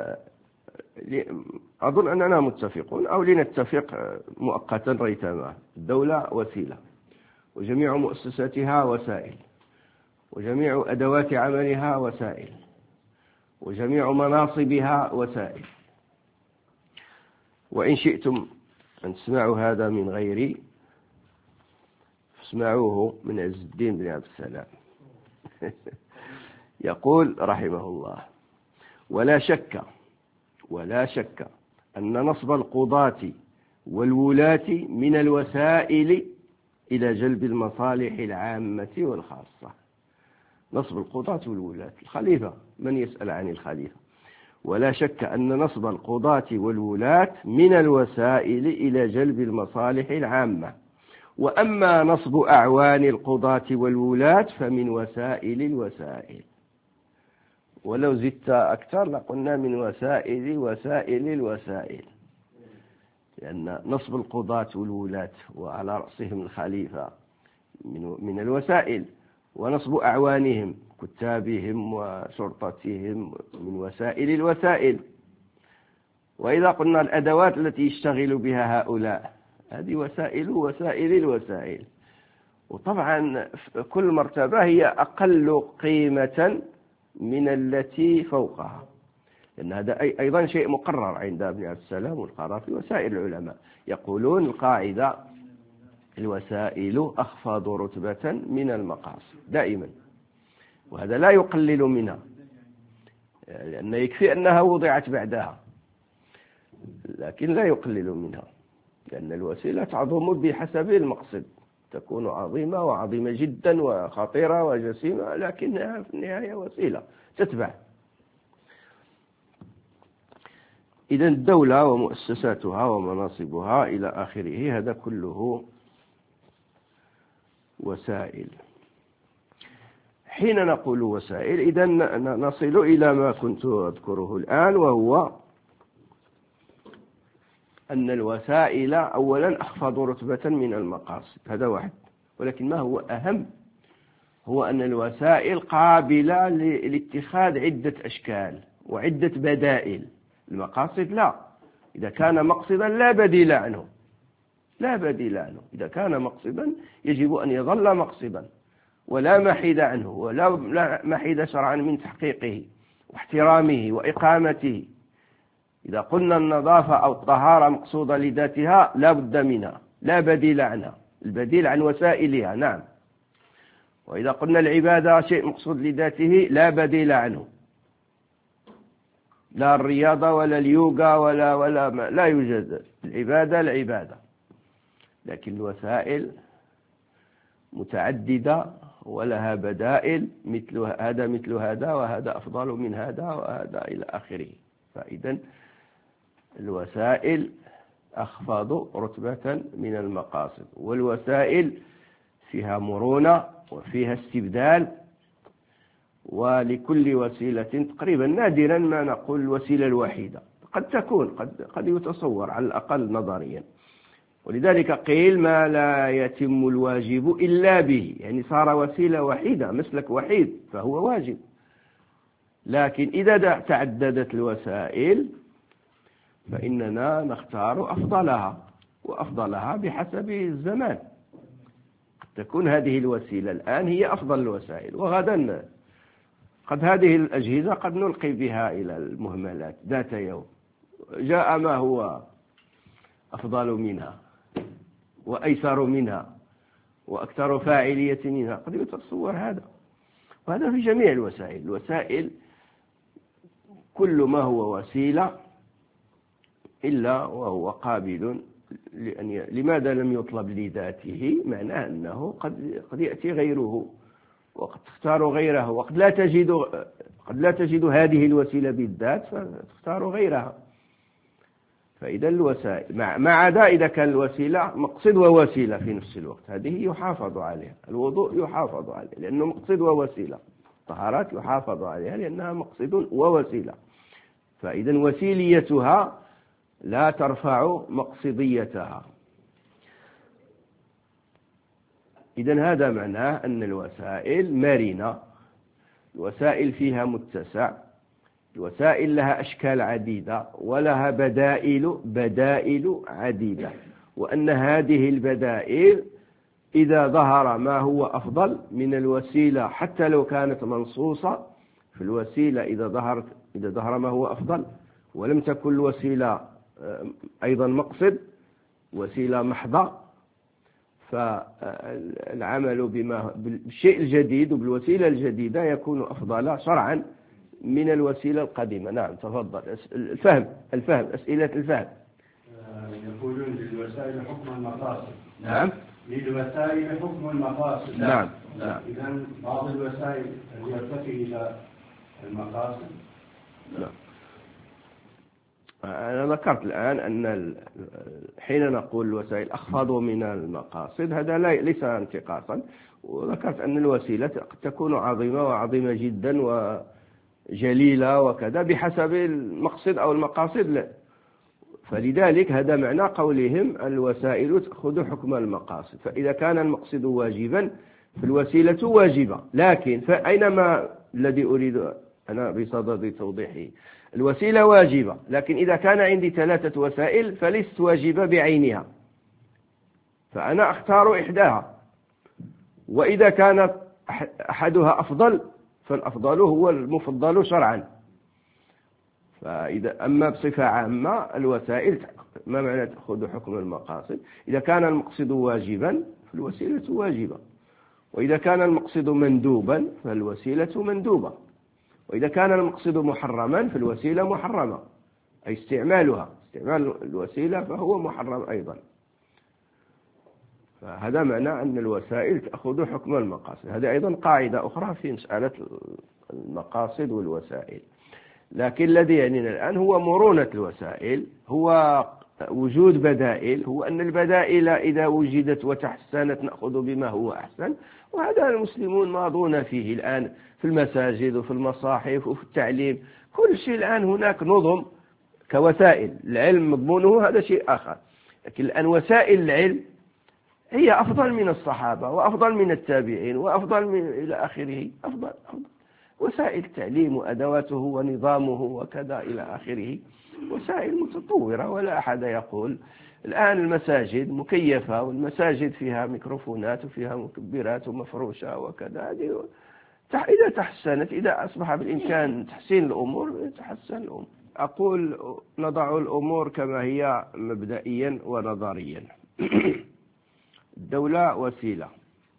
أظن أننا متفقون، أو لنتفق مؤقتا ريثما. الدولة وسيلة، وجميع مؤسساتها وسائل، وجميع أدوات عملها وسائل، وجميع مناصبها وسائل. وإن شئتم أن تسمعوا هذا من غيري فاسمعوه من عز الدين بن عبد السلام. يقول رحمه الله: ولا شك أن نصب القضاة والولاة من الوسائل إلى جلب المصالح العامة والخاصة. نصب القضاة والولاة، الخليفة، من يسأل عن الخليفة؟ ولا شك أن نصب القضاة والولاة من الوسائل إلى جلب المصالح العامة، وأما نصب أعوان القضاة والولاة فمن وسائل الوسائل. ولو زدت أكثر لقلنا من وسائل الوسائل، لأن نصب القضاة والولاة وعلى رأسهم الخليفة من الوسائل، ونصب أعوانهم كتابهم وشرطتهم من وسائل الوسائل. وإذا قلنا الأدوات التي يشتغل بها هؤلاء هذه وسائل الوسائل. وطبعا كل مرتبة هي أقل قيمة من التي فوقها، لأن هذا أيضا شيء مقرر عند ابن عبد السلام والقرافي وسائر العلماء، يقولون القاعدة: الوسائل أخفض رتبة من المقاصد دائما، وهذا لا يقلل منها، لأن يكفي أنها وضعت بعدها، لكن لا يقلل منها، لأن الوسيلة تعظم بحسب المقصد، تكون عظيمة وعظيمة جدا وخطيرة وجسيمة، لكنها في النهاية وسيلة تتبع. إذن الدولة ومؤسساتها ومناصبها إلى آخره هذا كله وسائل. حين نقول وسائل إذا نصل إلى ما كنت أذكره الآن، وهو أن الوسائل أولا أخفض رتبة من المقاصد، هذا واحد. ولكن ما هو أهم هو أن الوسائل قابلة لاتخاذ عدة أشكال وعدة بدائل. المقاصد لا، إذا كان مقصدا لا بديل عنه، لا بديل عنه. إذا كان مقصدا يجب أن يظل مقصدا ولا محيد عنه، ولا محيد شرعا من تحقيقه واحترامه وإقامته. إذا قلنا النظافة أو الطهارة مقصودة لذاتها لا بد منها، لا بديل عنها، البديل عن وسائلها. نعم. وإذا قلنا العبادة شيء مقصود لذاته لا بديل عنه، لا الرياضة ولا اليوغا ولا لا يوجد. العبادة. لكن الوسائل متعددة ولها بدائل، مثل هذا وهذا أفضل من هذا وهذا إلى آخره. فإذا الوسائل أخفض رتبة من المقاصد، والوسائل فيها مرونة وفيها استبدال، ولكل وسيلة تقريبا نادرا ما نقول الوسيلة الوحيدة، قد تكون قد يتصور على الأقل نظريا. ولذلك قيل ما لا يتم الواجب إلا به، يعني صار وسيلة وحيدة، مسلك وحيد، فهو واجب. لكن إذا تعددت الوسائل فإننا نختار أفضلها، وأفضلها بحسب الزمان. قد تكون هذه الوسيلة الآن هي أفضل الوسائل، وغدا قد هذه الأجهزة قد نلقي بها إلى المهملات ذات يوم، جاء ما هو أفضل منها وأيسر منها وأكثر فاعلية منها، قد يتصور هذا. وهذا في جميع الوسائل. الوسائل كل ما هو وسيلة إلا وهو قابل لماذا لم يطلب لذاته؟ معناه أنه قد يأتي غيره وقد تختار غيره، وقد لا تجد هذه الوسيلة بالذات فتختار غيرها. فإذا الوسائل ما عدا إذا كان الوسيلة مقصد ووسيلة في نفس الوقت، هذه يحافظ عليها. الوضوء يحافظ عليه لأنه مقصد ووسيلة، الطهارات يحافظ عليها لأنها مقصد ووسيلة. فإذا وسيليتها لا ترفع مقصديتها. إذا هذا معناه أن الوسائل مرنة، الوسائل فيها متسع، الوسائل لها أشكال عديدة ولها بدائل عديدة، وأن هذه البدائل إذا ظهر ما هو أفضل من الوسيلة حتى لو كانت منصوصة في الوسيلة، إذا ظهر ما هو أفضل ولم تكن الوسيلة أيضا مقصد، وسيلة محضة، فالعمل بالشيء الجديد وبالوسيلة الجديدة يكون أفضل شرعا من الوسيلة القديمة. نعم تفضل. الفهم أسئلة الفهم. يقولون للوسائل حكم المقاصد. نعم. للوسائل حكم المقاصد. نعم. إذا بعض الوسائل يرتقي إلى المقاصد. نعم. أنا ذكرت الآن أن حين نقول الوسائل أخفض من المقاصد هذا ليس انتقاصا، وذكرت أن الوسيلة قد تكون عظيمة وعظيمة جدا وجليلة وكذا بحسب المقصد أو المقاصد لا. فلذلك هذا معنى قولهم الوسائل تأخذ حكم المقاصد. فإذا كان المقصد واجبا فالوسيلة واجبة، لكن فأينما الذي أريد أنا بصدد توضيحه، الوسيلة واجبة، لكن إذا كان عندي 3 وسائل فليست واجبة بعينها، فأنا أختار إحداها. وإذا كانت أحدها أفضل فالأفضل هو المفضل شرعا. فإذا أما بصفة عامة الوسائل ما معنى تأخذ حكم المقاصد؟ إذا كان المقصد واجبا فالوسيلة واجبة، وإذا كان المقصد مندوبا فالوسيلة مندوبة، وإذا كان المقصد محرما فالوسيلة محرمة، أي استعمال الوسيلة فهو محرم أيضا. فهذا معنى أن الوسائل تأخذ حكم المقاصد. هذه أيضا قاعدة أخرى في مسألة المقاصد والوسائل. لكن الذي يعنينا الآن هو مرونة الوسائل، هو وجود بدائل هو أن البدائل إذا وجدت وتحسنت نأخذ بما هو أحسن، وهذا المسلمون ماضون فيه الآن في المساجد وفي المصاحف وفي التعليم، كل شيء الآن هناك نظم كوسائل العلم مضمونه هذا شيء آخر، لكن الآن وسائل العلم هي أفضل من الصحابة وأفضل من التابعين وأفضل من إلى آخره، أفضل وسائل التعليم وأدواته ونظامه وكذا إلى آخره وسائل متطورة، ولا أحد يقول الآن المساجد مكيفة والمساجد فيها ميكروفونات وفيها مكبرات ومفروشة وكذا، إذا تحسنت إذا أصبح بالإمكان تحسين الأمور تحسن الأمور. أقول نضع الأمور كما هي مبدئيا ونظريا. الدولة وسيلة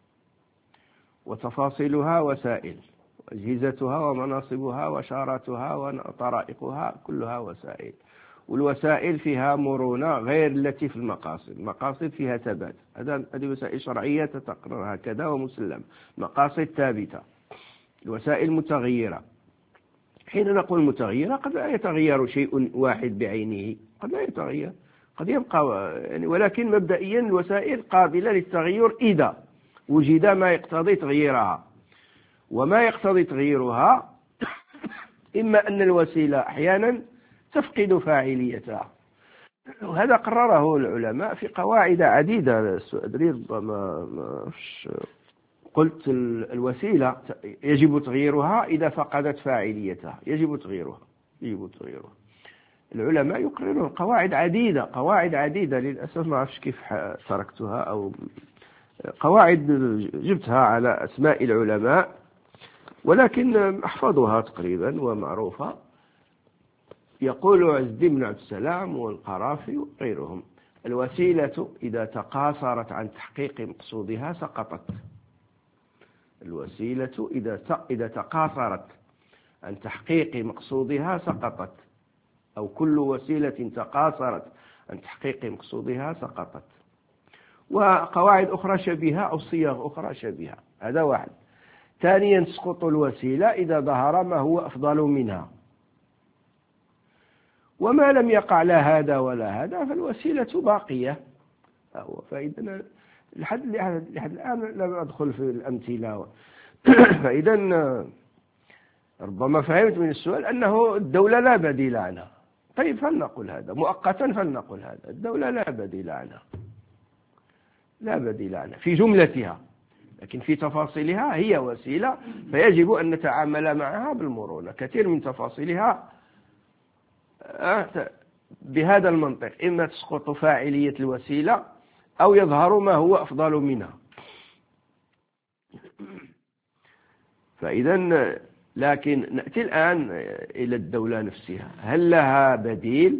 وتفاصيلها وسائل، أجهزتها ومناصبها وشاراتها وطرائقها كلها وسائل، والوسائل فيها مرونة غير التي في المقاصد، المقاصد فيها ثبات، هذه وسائل شرعية تتقرر هكذا ومسلم، مقاصد ثابتة، الوسائل متغيرة. حين نقول متغيرة قد لا يتغير شيء واحد بعينه، قد لا يتغير، قد يبقى يعني، ولكن مبدئيا الوسائل قابلة للتغير إذا وجد ما يقتضي تغييرها، وما يقتضي تغييرها إما أن الوسيلة أحيانا تفقد فاعليتها، وهذا قرره العلماء في قواعد عديدة. أدري ربما قلت الوسيلة يجب تغييرها إذا فقدت فاعليتها، يجب تغييرها. العلماء يقررون قواعد عديدة للأسف ما أعرفش كيف تركتها، أو قواعد جبتها على أسماء العلماء ولكن أحفظها تقريبا ومعروفة. يقول عز الدين بن عبد السلام والقرافي وغيرهم: الوسيلة إذا تقاصرت عن تحقيق مقصودها سقطت. الوسيلة إذا تقاصرت عن تحقيق مقصودها سقطت، أو كل وسيلة تقاصرت عن تحقيق مقصودها سقطت. وقواعد أخرى شبيهة أو صيغ أخرى شبيهة، هذا واحد. ثانيا تسقط الوسيلة إذا ظهر ما هو أفضل منها، وما لم يقع لا هذا ولا هذا فالوسيلة باقية. فإذا لحد الآن لم أدخل في الأمثلة. فإذا ربما فهمت من السؤال أنه الدولة لا بديل عنها. طيب فلنقل هذا مؤقتا، فلنقل هذا الدولة لا بديل عنها، لا بديل عنها في جملتها، لكن في تفاصيلها هي وسيلة، فيجب أن نتعامل معها بالمرونة. كثير من تفاصيلها بهذا المنطق، إما تسقط فاعلية الوسيلة أو يظهر ما هو أفضل منها. فإذا لكن نأتي الآن إلى الدولة نفسها، هل لها بديل؟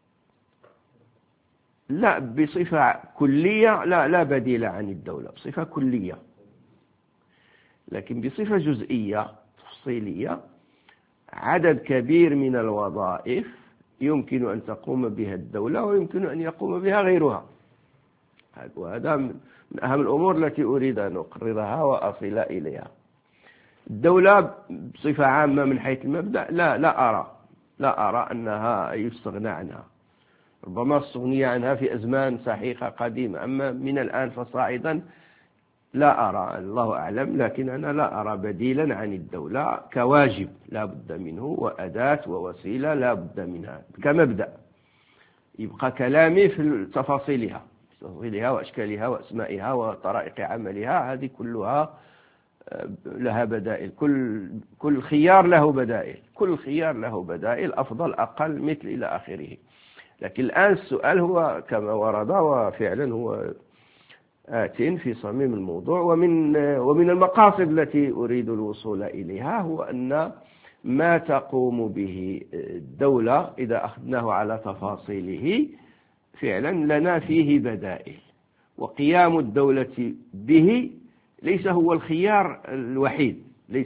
لا، بصفة كلية لا بديل عن الدولة بصفة كلية، لكن بصفة جزئية تفصيلية عدد كبير من الوظائف يمكن أن تقوم بها الدولة ويمكن أن يقوم بها غيرها، وهذا من أهم الأمور التي أريد أن أقررها وأصل إليها. الدولة بصفة عامة من حيث المبدأ لا أرى أنها يستغنى عنها، ربما استغني عنها في أزمان سحيقة قديمة، أما من الآن فصاعدا لا أرى، الله أعلم، لكن أنا لا أرى بديلا عن الدولة كواجب لا بد منه، وأداة ووسيلة لا بد منها كمبدأ. يبقى كلامي في تفاصيلها وأشكالها وأسمائها وطرائق عملها، هذه كلها لها بدائل، كل خيار له بدائل، أفضل أقل مثل إلى آخره. لكن الآن السؤال هو كما ورد وفعلا هو آت في صميم الموضوع، ومن المقاصد التي أريد الوصول إليها هو أن ما تقوم به الدولة إذا أخذناه على تفاصيله فعلا لنا فيه بدائل، وقيام الدولة به ليس هو الخيار الوحيد.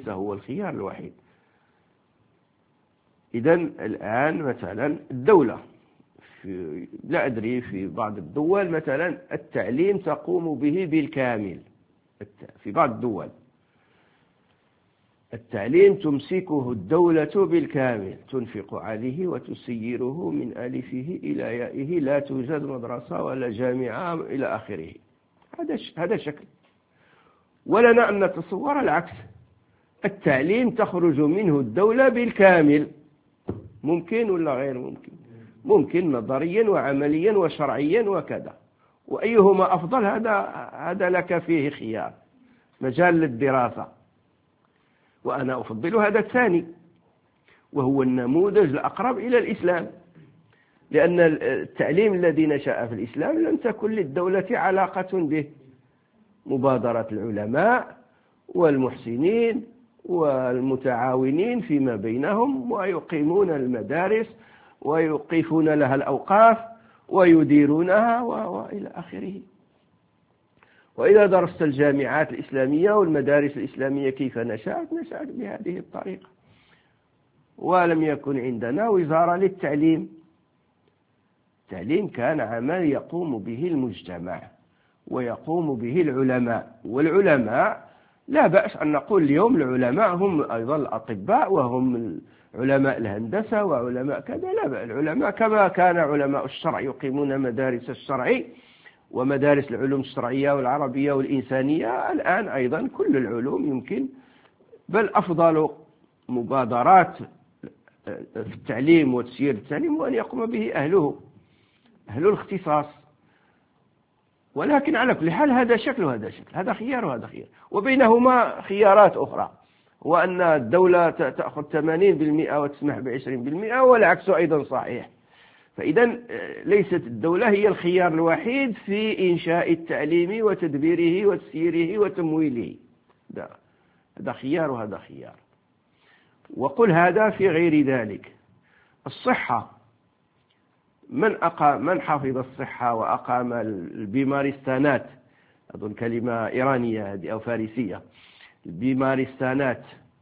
إذن الآن مثلا الدولة لا أدري في بعض الدول مثلا التعليم تقوم به بالكامل، في بعض الدول التعليم تمسكه الدولة بالكامل، تنفق عليه وتسيره من ألفه إلى يائه، لا توجد مدرسة ولا جامعة إلى آخره. هذا شكل. ولنا أن نتصور العكس، التعليم تخرج منه الدولة بالكامل. ممكن ولا غير ممكن؟ ممكن نظريا وعمليا وشرعيا وكذا. وأيهما أفضل؟ هذا لك فيه خيار، مجال للدراسة. وأنا أفضل هذا الثاني، وهو النموذج الأقرب إلى الإسلام، لأن التعليم الذي نشأ في الإسلام لم تكن للدولة علاقة به. مبادرة العلماء والمحسنين والمتعاونين فيما بينهم، ويقيمون المدارس ويوقفون لها الأوقاف ويديرونها وإلى آخره. وإذا درست الجامعات الإسلامية والمدارس الإسلامية كيف نشأت بهذه الطريقة. ولم يكن عندنا وزارة للتعليم. التعليم كان عمل يقوم به المجتمع ويقوم به العلماء. والعلماء لا بأس أن نقول اليوم العلماء هم أيضا الأطباء، وهم علماء الهندسة وعلماء كذا. لا بأس، العلماء كما كان علماء الشرع يقيمون مدارس الشرع ومدارس العلوم الشرعية والعربية والإنسانية، الآن أيضا كل العلوم يمكن، بل أفضل مبادرات في التعليم وتسيير التعليم وأن يقوم به أهل الاختصاص. ولكن على كل حال هذا شكل وهذا شكل، هذا خيار وهذا خيار، وبينهما خيارات أخرى، وأن الدولة تأخذ 80% وتسمح ب20%، والعكس أيضا صحيح. فإذا ليست الدولة هي الخيار الوحيد في إنشاء التعليم وتدبيره وتسييره وتمويله. هذا خيار وهذا خيار. وقل هذا في غير ذلك. الصحة، من حفظ الصحة وأقام البيمارستانات، أظن كلمة إيرانية هذه أو فارسية، البيمارستانات،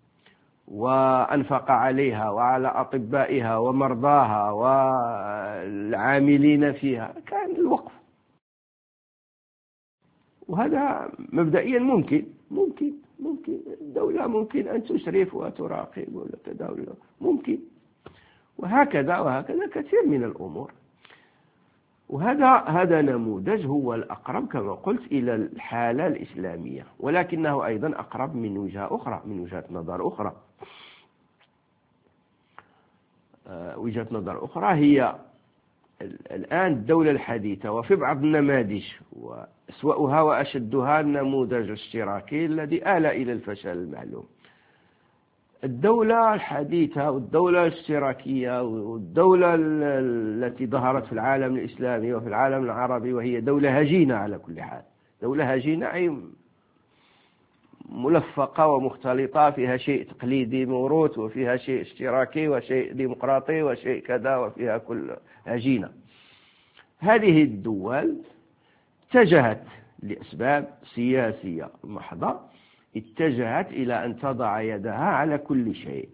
وأنفق عليها وعلى أطبائها ومرضاها والعاملين فيها، كان الوقف. وهذا مبدئيا ممكن الدولة ممكن أن تشرف وتراقب ولا كذا، ممكن، وهكذا كثير من الأمور. وهذا نموذج هو الأقرب كما قلت إلى الحالة الإسلامية، ولكنه أيضا أقرب من وجهة نظر أخرى. وجهة نظر أخرى هي الآن الدولة الحديثة، وفي بعض النماذج، وأسوأها وأشدها النموذج الاشتراكي الذي آل إلى الفشل المعلوم. الدولة الحديثة والدولة الاشتراكية والدولة التي ظهرت في العالم الإسلامي وفي العالم العربي، وهي دولة هجينة على كل حال. دولة هجينة أي ملفقة ومختلطة، فيها شيء تقليدي موروث وفيها شيء اشتراكي وشيء ديمقراطي وشيء كذا، وفيها كل هجينة. هذه الدول اتجهت لأسباب سياسية محضة، اتجهت إلى أن تضع يدها على كل شيء،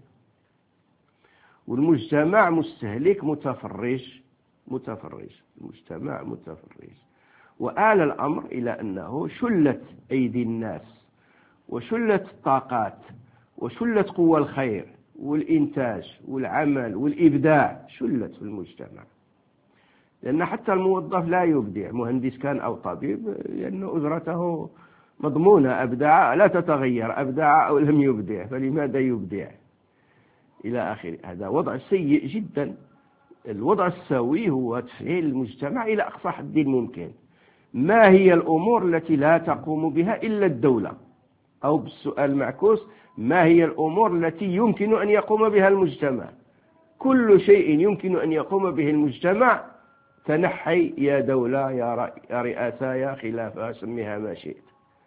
والمجتمع مستهلك متفرج، المجتمع متفرج. وآل الأمر إلى أنه شلت أيدي الناس وشلت الطاقات وشلت قوى الخير والإنتاج والعمل والإبداع، شلت في المجتمع. لأن حتى الموظف لا يبدع، مهندس كان أو طبيب، لأن أجرته مضمونة، أبدع لا تتغير، أبدع أو لم يبدع فلماذا يبدع إلى آخره. هذا وضع سيء جدا. الوضع السوي هو تفعيل المجتمع إلى أقصى حد ممكن. ما هي الأمور التي لا تقوم بها إلا الدولة؟ أو بالسؤال المعكوس، ما هي الأمور التي يمكن أن يقوم بها المجتمع؟ كل شيء يمكن أن يقوم به المجتمع تنحي يا دولة يا رئاسة يا خلافة، سميها ما شئت.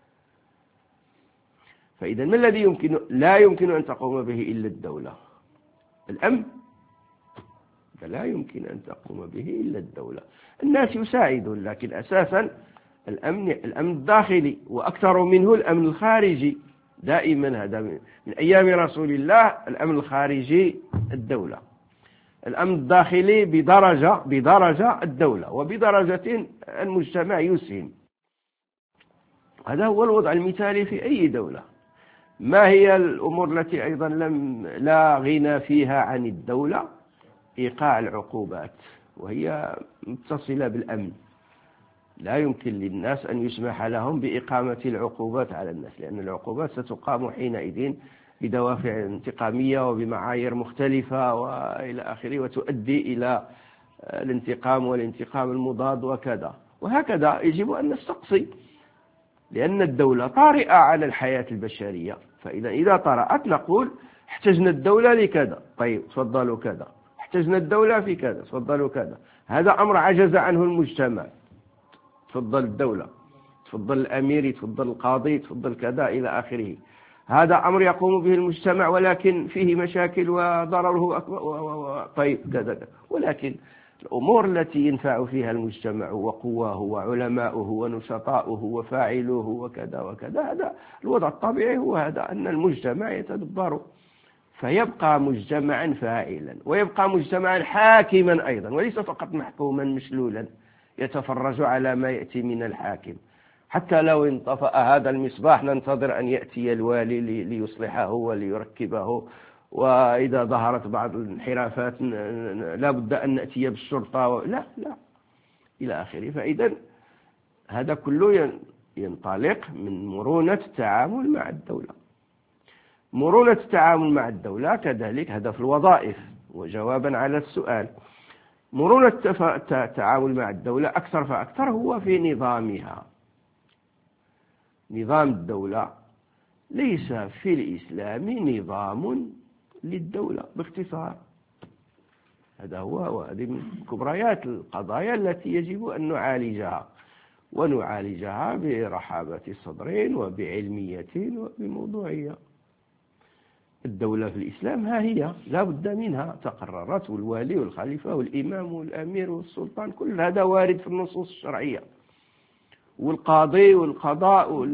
فإذا ما الذي لا يمكن أن تقوم به إلا الدولة؟ الأمن لا يمكن أن تقوم به إلا الدولة. الناس يساعدون، لكن أساسا الأمن الداخلي، وأكثر منه الأمن الخارجي. دائما هذا من أيام رسول الله، الأمن الخارجي الدولة، الأمن الداخلي بدرجة الدولة، وبدرجة المجتمع يسهم. هذا هو الوضع المثالي في أي دولة. ما هي الأمور التي أيضا لا غنى فيها عن الدولة؟ إيقاع العقوبات، وهي متصلة بالأمن. لا يمكن للناس أن يسمح لهم بإقامة العقوبات على الناس، لأن العقوبات ستقام حينئذ بدوافع انتقامية وبمعايير مختلفة وإلى آخره، وتؤدي إلى الانتقام والانتقام المضاد وكذا وهكذا. يجب أن نستقصي، لأن الدولة طارئة على الحياة البشرية، فإذا طرأت نقول احتجنا الدولة لكذا، طيب تفضلوا كذا، احتجنا الدولة في كذا، تفضلوا كذا. هذا أمر عجز عنه المجتمع، تفضل الدولة، تفضل الأمير، تفضل القاضي، تفضل كذا إلى آخره. هذا أمر يقوم به المجتمع ولكن فيه مشاكل وضرره أكبر، طيب كذا. ولكن الأمور التي ينفع فيها المجتمع وقواه وعلماؤه ونشطاؤه وفاعلوه وكذا وكذا، هذا الوضع الطبيعي، هو هذا أن المجتمع يتدبر فيبقى مجتمعا فاعلا، ويبقى مجتمعا حاكما أيضا، وليس فقط محكوما مشلولا يتفرج على ما يأتي من الحاكم. حتى لو انطفأ هذا المصباح ننتظر أن يأتي الوالي ليصلحه وليركبه، وإذا ظهرت بعض الانحرافات لا بد أن نأتي بالشرطة، لا إلى آخره. فإذا هذا كله ينطلق من مرونة التعامل مع الدولة. مرونة التعامل مع الدولة كذلك هذا في الوظائف، وجوابا على السؤال، مرونة التعامل مع الدولة أكثر فأكثر هو في نظامها. نظام الدولة ليس في الإسلام نظام للدولة باختصار. هذا هو، وهذه من كبريات القضايا التي يجب أن نعالجها، ونعالجها برحابة صدر وبعلمية وبموضوعية. الدولة في الإسلام ها هي لا بد منها، تقررت، والوالي والخليفة والإمام والأمير والسلطان، كل هذا وارد في النصوص الشرعية، والقاضي والقضاء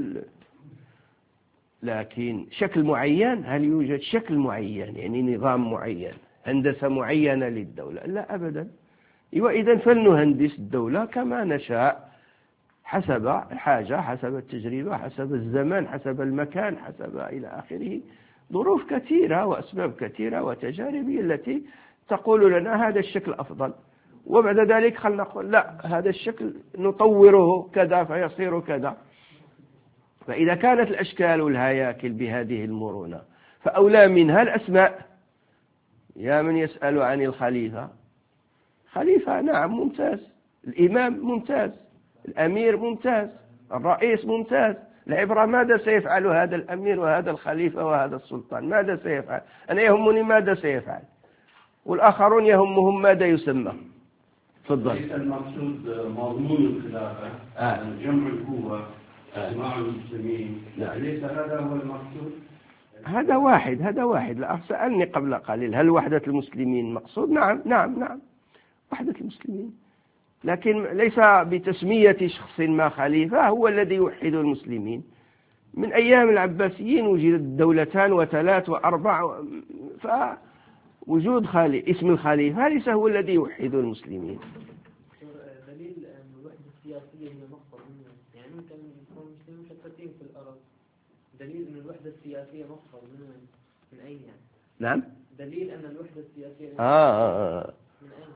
لكن شكل معين، هل يوجد شكل معين يعني نظام معين، هندسة معينة للدولة؟ لا أبدا. وإذا فلنهندس الدولة كما نشاء، حسب الحاجة، حسب التجربة، حسب الزمان، حسب المكان، حسب إلى آخره. ظروف كثيرة وأسباب كثيرة وتجارب التي تقول لنا هذا الشكل أفضل، وبعد ذلك خلنا نقول لا، هذا الشكل نطوره كذا فيصير كذا. فإذا كانت الأشكال والهياكل بهذه المرونة، فأولى منها الأسماء. يا من يسأل عن الخليفة، خليفة نعم ممتاز، الإمام ممتاز، الأمير ممتاز، الرئيس ممتاز. العبرة ماذا سيفعل هذا الأمير وهذا الخليفة وهذا السلطان؟ ماذا سيفعل؟ أنا يهمني ماذا سيفعل، والآخرون يهمهم ماذا يسمى. تفضل. ليس المقصود مضمون الخلافة، جمع القوة، إجماع المسلمين، لا ليس هذا هو المقصود. هذا واحد. لا سألني قبل قليل هل وحدة المسلمين مقصود؟ نعم وحدة المسلمين، لكن ليس بتسمية شخص ما خليفة هو الذي يوحد المسلمين. من أيام العباسيين وجدت دولتان وثلاث وأربع، فوجود اسم الخليفة ليس هو الذي يوحد المسلمين. دليل أن الوحدة السياسية هي مصدر منها، يعني ممكن يكون المسلمين مشتتين في الأرض، دليل أن الوحدة السياسية مصدر منها من أين يعني؟ نعم. دليل أن الوحدة السياسية من أين؟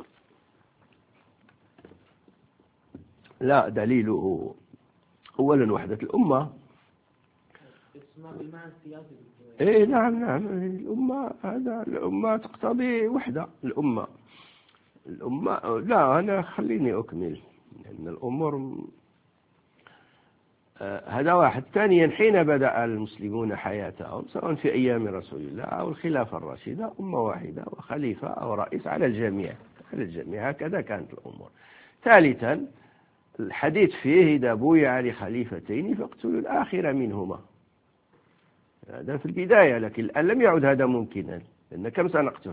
لا، دليله أولا وحدة الأمة. اسمها بالمعنى السياسي. إيه نعم الأمة تقتضي وحدة. الأمة لا، أنا خليني أكمل لأن الأمور هذا واحد. ثانيا، حين بدأ المسلمون حياتهم سواء في أيام رسول الله أو الخلافة الراشدة، أمة واحدة وخليفة أو رئيس على الجميع، هكذا كانت الأمور. ثالثا، الحديث فيه إذا بويع لخليفتين فاقتلوا الآخر منهما، هذا في البداية، لكن الآن لم يعد هذا ممكنا، لأن كم سنقتل؟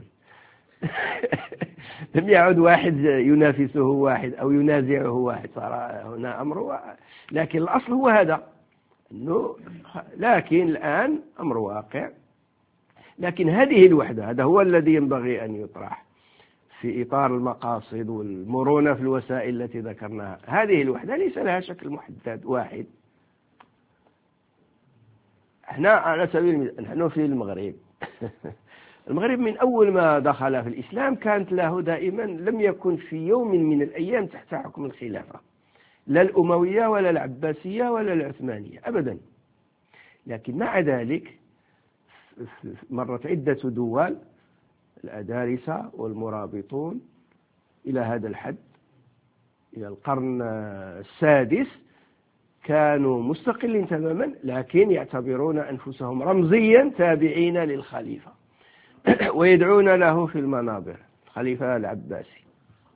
لم يعد واحد ينافسه واحد أو ينازعه واحد، صار هنا أمر لكن الأصل هو هذا لكن الآن أمر واقع. لكن هذه الوحدة هذا هو الذي ينبغي أن يطرح في إطار المقاصد والمرونة في الوسائل التي ذكرناها. هذه الوحدة ليس لها شكل محدد واحد، احنا على سبيل المثال نحن في المغرب المغرب من أول ما دخل في الإسلام كانت له دائما، لم يكن في يوم من الأيام تحت حكم الخلافة، لا الأموية ولا العباسية ولا العثمانية أبدا. لكن مع ذلك مرت عدة دول، الأدارسة والمرابطون إلى هذا الحد، إلى القرن السادس كانوا مستقلين تماما، لكن يعتبرون أنفسهم رمزيا تابعين للخليفة ويدعون له في المنابر، الخليفة العباسي.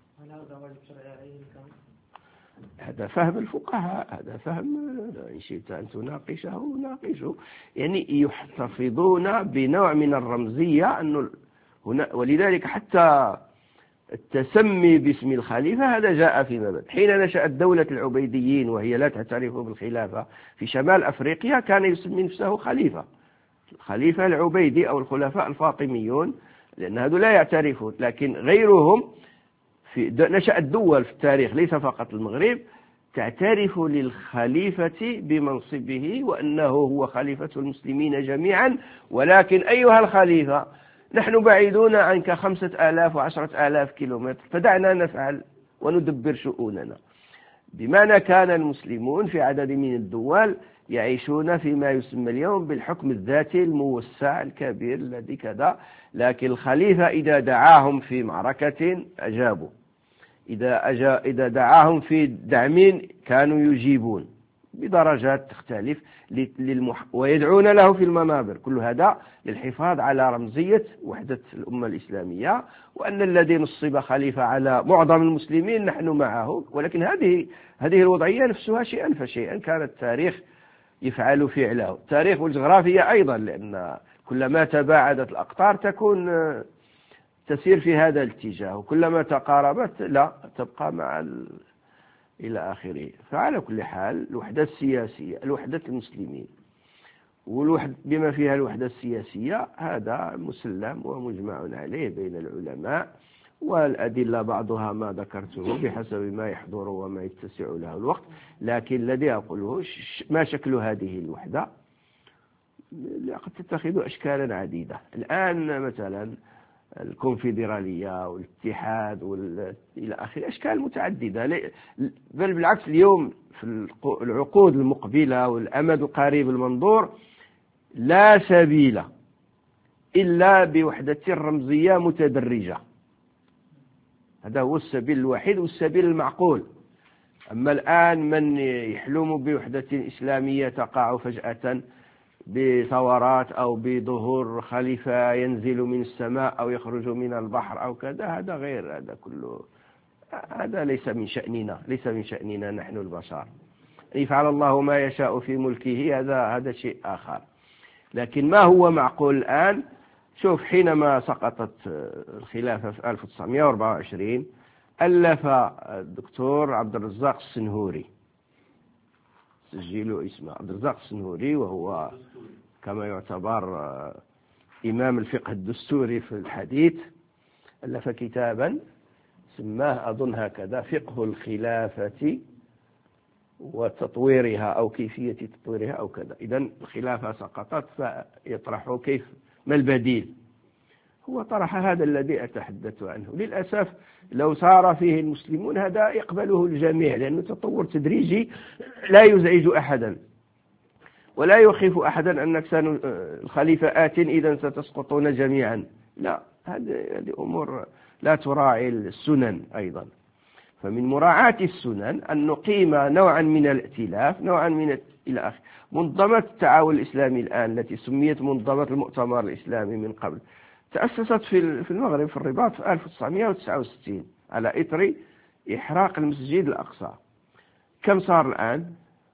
هذا فهم الفقهاء، هذا فهم، إن شئت أن تناقشه ناقشه. يعني يحتفظون بنوع من الرمزية أنه هنا، ولذلك حتى التسمي باسم الخليفة هذا جاء فيما بعد. حين نشأت دولة العبيديين وهي لا تعترف بالخلافة في شمال أفريقيا كان يسمي نفسه خليفة، الخليفة العبيدي أو الخلفاء الفاطميون، لأن هذول لا يعترفون. لكن غيرهم نشأت دول في التاريخ ليس فقط المغرب تعترف للخليفة بمنصبه وأنه هو خليفة المسلمين جميعا. ولكن أيها الخليفة نحن بعيدون عنك 5000 و10,000 كيلومتر، فدعنا نفعل وندبر شؤوننا. بمعنى كان المسلمون في عدد من الدول يعيشون فيما يسمى اليوم بالحكم الذاتي الموسع الكبير الذي كذا، لكن الخليفة إذا دعاهم في معركة أجابوا، إذا دعاهم في دعم كانوا يجيبون بدرجات تختلف، ويدعون له في المنابر. كل هذا للحفاظ على رمزية وحدة الأمة الإسلامية، وأن الذي نصب خليفة على معظم المسلمين نحن معه. ولكن هذه الوضعية نفسها شيئا فشيئا كان التاريخ يفعل فعله، التاريخ والجغرافيا أيضا، لأن كلما تباعدت الأقطار تكون تسير في هذا الاتجاه، وكلما تقاربت لا تبقى مع إلى آخره. فعلى كل حال الوحدة السياسية، الوحدة المسلمين بما فيها الوحدة السياسية، هذا مسلم ومجمع عليه بين العلماء، والأدلة بعضها ما ذكرته بحسب ما يحضر وما يتسع له الوقت. لكن الذي أقوله ما شكل هذه الوحدة قد تتخذ أشكالا عديدة. الآن مثلا الكونفدرالية والاتحاد إلى آخر أشكال متعددة، بل بالعكس اليوم في العقود المقبلة والأمد القريب المنظور لا سبيل إلا بوحدة رمزية متدرجة. هذا هو السبيل الوحيد والسبيل المعقول. أما الآن من يحلم بوحدة إسلامية تقع فجأة بثورات أو بظهور خليفة ينزل من السماء أو يخرج من البحر أو كذا، هذا غير، هذا كله هذا ليس من شأننا، ليس من شأننا نحن البشر. يفعل الله ما يشاء في ملكه، هذا شيء آخر. لكن ما هو معقول الآن؟ شوف، حينما سقطت الخلافة في 1924 ألف الدكتور عبد الرزاق السنهوري، سجلوا اسمه عبد الرزاق السنهوري، وهو كما يعتبر إمام الفقه الدستوري في الحديث، ألف كتابا سماه أظن هكذا: فقه الخلافة وتطويرها أو كيفية تطويرها أو كذا. إذن الخلافة سقطت، فيطرح ما البديل. هو طرح هذا الذي أتحدث عنه. للأسف لو سار فيه المسلمون هذا يقبله الجميع، لأنه تطور تدريجي لا يزعج أحدا ولا يخيف أحدا أنك الخليفة آت إذا ستسقطون جميعا. لا، هذه أمور لا تراعي السنن أيضا. فمن مراعاة السنن أن نقيم نوعا من الائتلاف، نوعا من إلى آخر. منظمة التعاون الإسلامي الآن التي سميت منظمة المؤتمر الإسلامي من قبل، تأسست في المغرب في الرباط في 1969 على إثر إحراق المسجد الأقصى. كم صار الآن؟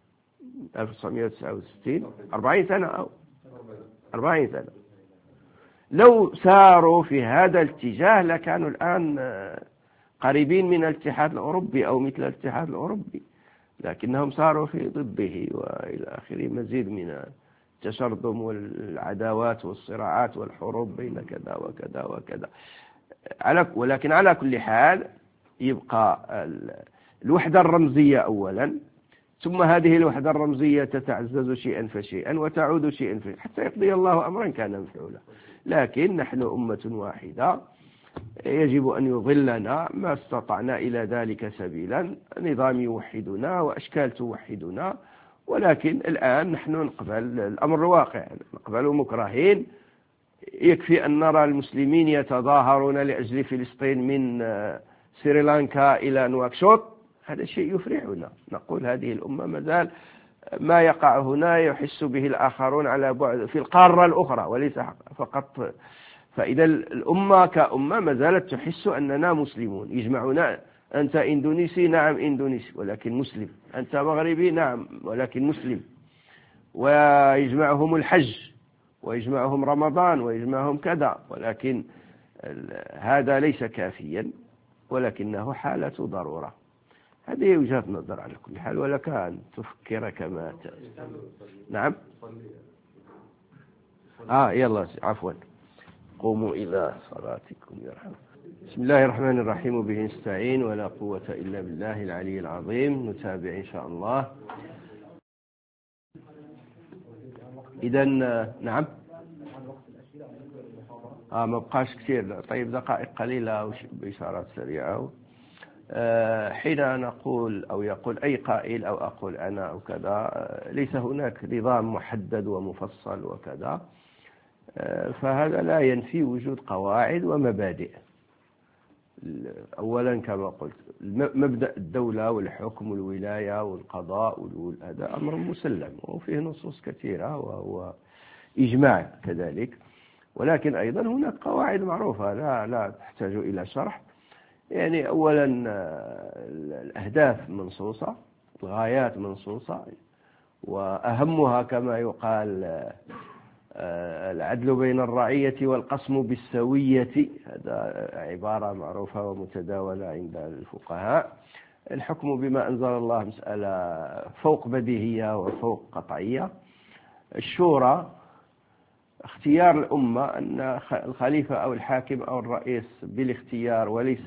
1969 40 سنة أو 40 سنة. لو ساروا في هذا الاتجاه لكانوا الآن قريبين من الاتحاد الأوروبي أو مثل الاتحاد الأوروبي، لكنهم ساروا في ضده وإلى آخره، مزيد من التشرذم والعداوات والصراعات والحروب بين كذا وكذا وكذا. ولكن على كل حال يبقى الوحدة الرمزية أولا، ثم هذه الوحدة الرمزية تتعزز شيئا فشيئا وتعود شيئا فشيئا حتى يقضي الله أمرا كان مفعولا. لكن نحن أمة واحدة يجب أن يظلنا ما استطعنا إلى ذلك سبيلا، نظام يوحدنا وأشكال توحدنا، ولكن الآن نحن نقبل الأمر الواقع، نقبل مكرهين. يكفي أن نرى المسلمين يتظاهرون لأجل فلسطين من سريلانكا إلى نواكشوط، هذا شيء يفرحنا. نقول هذه الأمة مازال ما يقع هنا يحس به الآخرون على بعد في القارة الأخرى وليس فقط. فإذا الأمة كأمة ما زالت تحس أننا مسلمون. يجمعنا أنت إندونيسي، نعم إندونيسي ولكن مسلم، أنت مغربي، نعم ولكن مسلم. ويجمعهم الحج ويجمعهم رمضان ويجمعهم كذا، ولكن هذا ليس كافيا، ولكنه حالة ضرورة. هذه وجهة نظر على كل حال، ولك أن تفكر كما نعم. يلا عفوا، قوموا إلى صلاتكم يرحم. بسم الله الرحمن الرحيم، وبه نستعين، ولا قوة إلا بالله العلي العظيم. نتابع إن شاء الله. إذا نعم، ما بقاش كثير، طيب دقائق قليلة بإشارات سريعة. حين نقول أو يقول أي قائل أو أقول أنا أو كذا، ليس هناك نظام محدد ومفصل وكذا، فهذا لا ينفي وجود قواعد ومبادئ. أولا كما قلت، مبدأ الدولة والحكم والولاية والقضاء هذا أمر مسلم وفيه نصوص كثيرة وهو إجماع كذلك، ولكن أيضا هناك قواعد معروفة لا تحتاج إلى شرح. يعني أولا الأهداف منصوصة، الغايات منصوصة، وأهمها كما يقال العدل بين الرعية والقسم بالسوية، هذا عبارة معروفة ومتداولة عند الفقهاء. الحكم بما أنزل الله مسألة فوق بديهية وفوق قطعية. الشورى اختيار الأمة، أن الخليفة أو الحاكم أو الرئيس بالاختيار وليس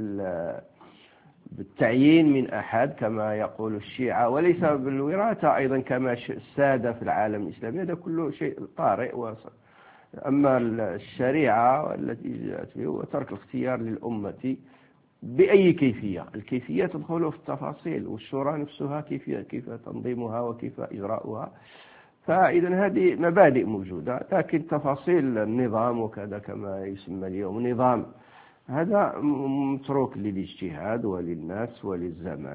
بالتعيين من أحد كما يقول الشيعة، وليس بالوراثة أيضا كما السادة في العالم الإسلامي، هذا كله شيء طارئ. أما الشريعة التي جاءت به وترك الاختيار للأمة بأي كيفية، الكيفية تدخل في التفاصيل، والشورى نفسها كيف تنظيمها وكيف إجراؤها. فإذا هذه مبادئ موجودة، لكن تفاصيل النظام وكذا كما يسمى اليوم نظام، هذا متروك للاجتهاد وللناس وللزمان.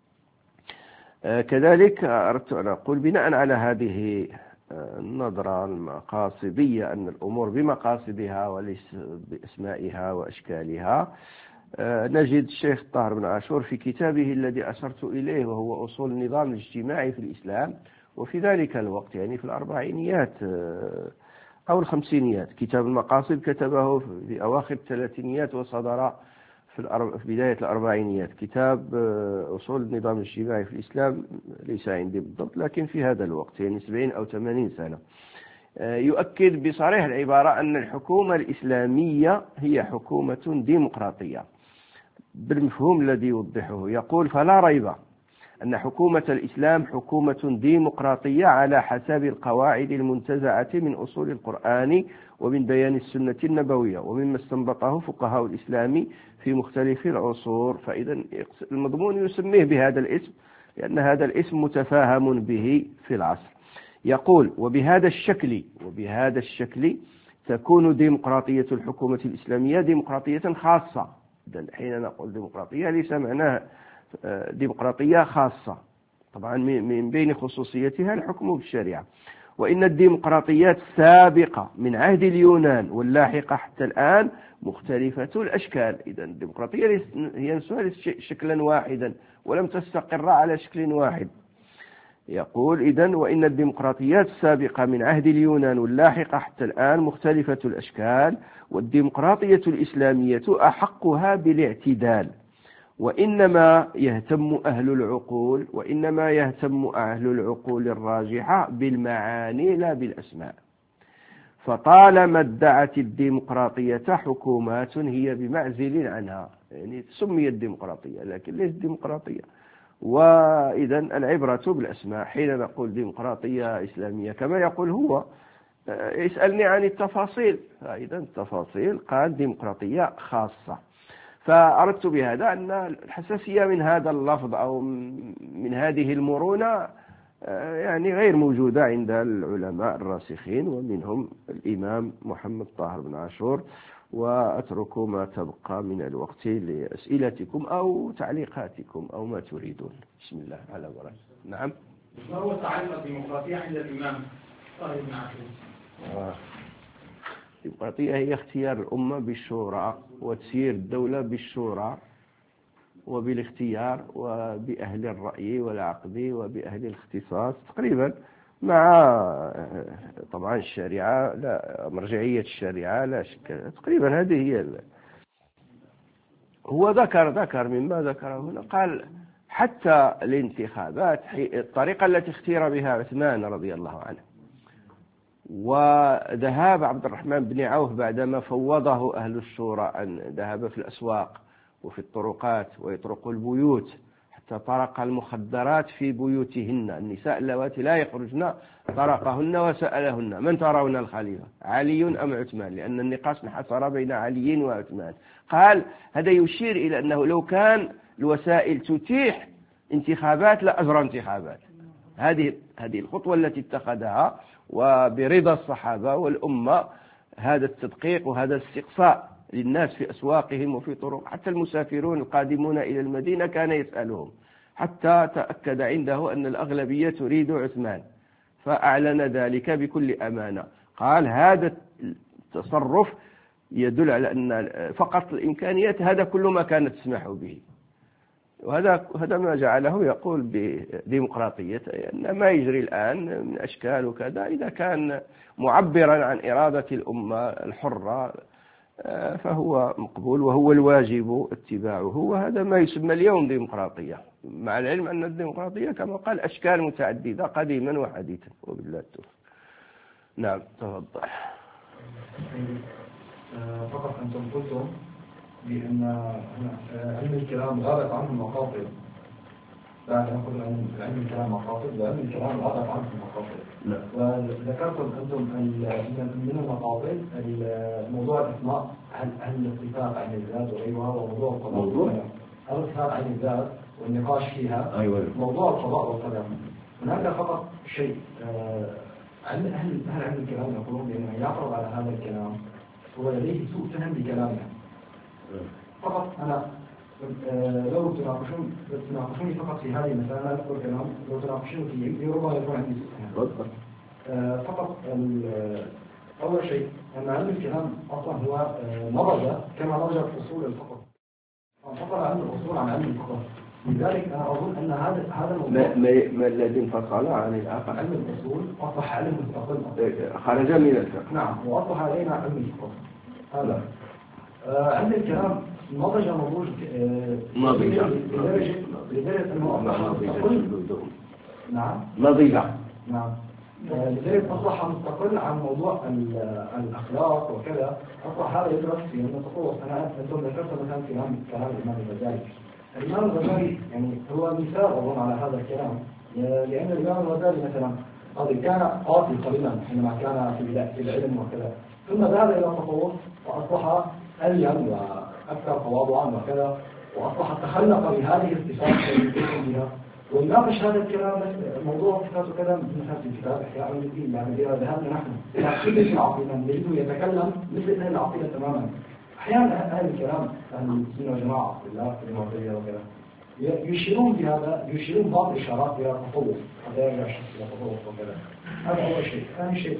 كذلك أردت أن أقول بناء على هذه النظرة المقاصدية، أن الأمور بمقاصدها وليس بأسمائها وأشكالها، نجد الشيخ طاهر بن عاشور في كتابه الذي أشرت إليه وهو أصول النظام الاجتماعي في الإسلام، وفي ذلك الوقت يعني في الأربعينيات أو الخمسينيات، كتاب المقاصد كتبه في أواخر الثلاثينيات وصدر في بداية الأربعينيات. كتاب أصول النظام الاجتماعي في الإسلام ليس عندي بالضبط، لكن في هذا الوقت يعني 70 أو 80 سنة، يؤكد بصريح العبارة أن الحكومة الإسلامية هي حكومة ديمقراطية بالمفهوم الذي يوضحه. يقول: فلا ريب أن حكومة الإسلام حكومة ديمقراطية على حسب القواعد المنتزعة من أصول القرآن ومن بيان السنة النبوية ومما استنبطه فقهاء الإسلام في مختلف العصور. فإذا المضمون يسميه بهذا الاسم لأن هذا الاسم متفاهم به في العصر. يقول: وبهذا الشكل تكون ديمقراطية الحكومة الإسلامية ديمقراطية خاصة. حين نقول ديمقراطية ليس معناه ديمقراطية خاصة، طبعا من بين خصوصيتها الحكم بالشريعة. وإن الديمقراطيات السابقة من عهد اليونان واللاحقة حتى الآن مختلفة الأشكال. إذا الديمقراطية هي نفسها شكلا واحدا ولم تستقر على شكل واحد. يقول: إذن وإن الديمقراطيات السابقة من عهد اليونان واللاحقة حتى الآن مختلفة الأشكال، والديمقراطية الإسلامية أحقها بالاعتدال. وإنما يهتم أهل العقول الراجحة بالمعاني لا بالأسماء. فطالما ادعت الديمقراطية حكومات هي بمعزل عنها، يعني سميت ديمقراطية لكن ليست ديمقراطية، وإذا العبرة بالأسماء. حين نقول ديمقراطية إسلامية كما يقول هو، يسألني عن التفاصيل، فإذا التفاصيل قال ديمقراطية خاصة. فأردت بهذا أن الحساسية من هذا اللفظ أو من هذه المرونة يعني غير موجودة عند العلماء الراسخين، ومنهم الإمام محمد طاهر بن عاشور. وأترك ما تبقى من الوقت لأسئلتكم أو تعليقاتكم أو ما تريدون. بسم الله على بركة. نعم. ما هو تعريف الديمقراطية عند الإمام طاهر بن عاشور؟ الديمقراطية هي اختيار الأمة بالشورى وتسيير الدولة بالشورى وبالاختيار وبأهل الرأي والعقد وبأهل الاختصاص تقريبا، مع طبعا الشريعة، لا مرجعية الشريعة لا شك، تقريبا هذه هي هو ذكر مما ذكره هنا، قال حتى الانتخابات الطريقة التي اختير بها عثمان رضي الله عنه، وذهاب عبد الرحمن بن عوف بعدما فوضه أهل الشورى أن ذهب في الأسواق وفي الطرقات ويطرق البيوت حتى طرق المخدرات في بيوتهن، النساء اللواتي لا يخرجن طرقهن وسألهن من ترون الخليفة علي أم عثمان، لأن النقاش انحصر بين علي وعثمان. قال هذا يشير إلى أنه لو كان الوسائل تتيح انتخابات لأجرى انتخابات. هذه الخطوة التي اتخذها وبرضا الصحابة والأمة، هذا التدقيق وهذا الاستقصاء للناس في أسواقهم وفي طرق، حتى المسافرون القادمون إلى المدينة كان يسألهم حتى تأكد عنده أن الأغلبية تريد عثمان، فأعلن ذلك بكل أمانة. قال هذا التصرف يدل على أن فقط الإمكانيات هذا كل ما كانت تسمح به، وهذا ما جعله يقول بديمقراطية، أن ما يجري الآن من أشكال وكذا إذا كان معبرا عن إرادة الأمة الحرة فهو مقبول وهو الواجب اتباعه، وهذا ما يسمى اليوم ديمقراطية، مع العلم أن الديمقراطية كما قال أشكال متعددة قديما وحديثا، وبالله التوفيق. نعم تفضل. فقط أنتم قلتم بأن علم الكلام غابت عنه المقاصد، لا نقول عن علم الكلام مقاصد، وعلم الكلام غابت عنه المقاصد. وذكرتم أنتم من المقاصد موضوع الإسماء، هل الاتفاق عن الذات وغيرها، وموضوع القضاء، هل الاتفاق عن الذات والنقاش فيها، موضوع القضاء والقدر. هناك فقط شيء، هل علم الكلام يقولون بأنه يعترض على هذا الكلام هو لديه سوء فهم بكلامنا. فقط أنا لو تناقشوني فقط في هذه المسألة، لا أذكر كلام، لو تناقشوني في ربما يكون عندي سوء فهم. فقط أول شيء أن علم الكلام أصلا هو مرج كما مرج أصول الفقه، انفصل علم الأصول عن علم الفقه. لذلك أنا أظن أن هذا الموضوع ما الذي انفصل عن الآخر؟ علم الأصول أصبح علم مستقل، خرج من الفقه. نعم، وأصبح علينا علم الفقه. هذا علم الكلام نضج لدرجة أنه أصبح مستقل. نعم لذلك أصبح مستقل عن موضوع الأخلاق وكذا. أصبح هذا يدرس في التصوف. أنتم ذكرت مثلا في كلام الإمام الغزالي. الإمام الغزالي يعني هو مثال أظن على هذا الكلام، لأن الإمام الغزالي مثلا قد كان قاسي قليلا حينما كان في العلم وكذا، ثم ذهب إلى التصوف فأصبح ألين وأكثر تواضعا وكذا، وأصبح تخلق بهذه الصفات التي يقوم بها ويناقش هذا الكلام. موضوع الصفات وكذا مثل في كتاب إحياء علوم الدين، يعني إذا ذهبنا نحن إلى كل العقيدة نجده يتكلم مثل أهل العقيدة تماما. أحيانا أهل الكلام أهل السنة والجماعة في المعتزلة وكذا يشيرون بعض الإشارات إلى التصوف حتى يرجع الشخص إلى التصوف وكذا. هذا أول شيء. ثاني شيء،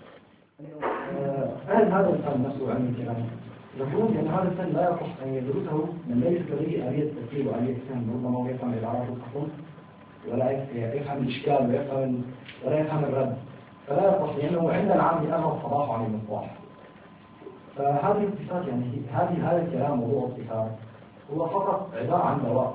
هذا الفن نفسه علم الكلام يقولون بأن هذا الفن لا يصح أن يدرسه من ليس لديه آلية التفكير وآلية الفهم، ربما هو يفهم العراق والخصوم ولا يفهم الإشكال ولا يفهم الرد، فلا يصح، لأنه عند العام أغلب الصلاح عن المصلاح. فهذه الصفات يعني هذا الكلام موضوع الصفات هو فقط عبارة عن دواء.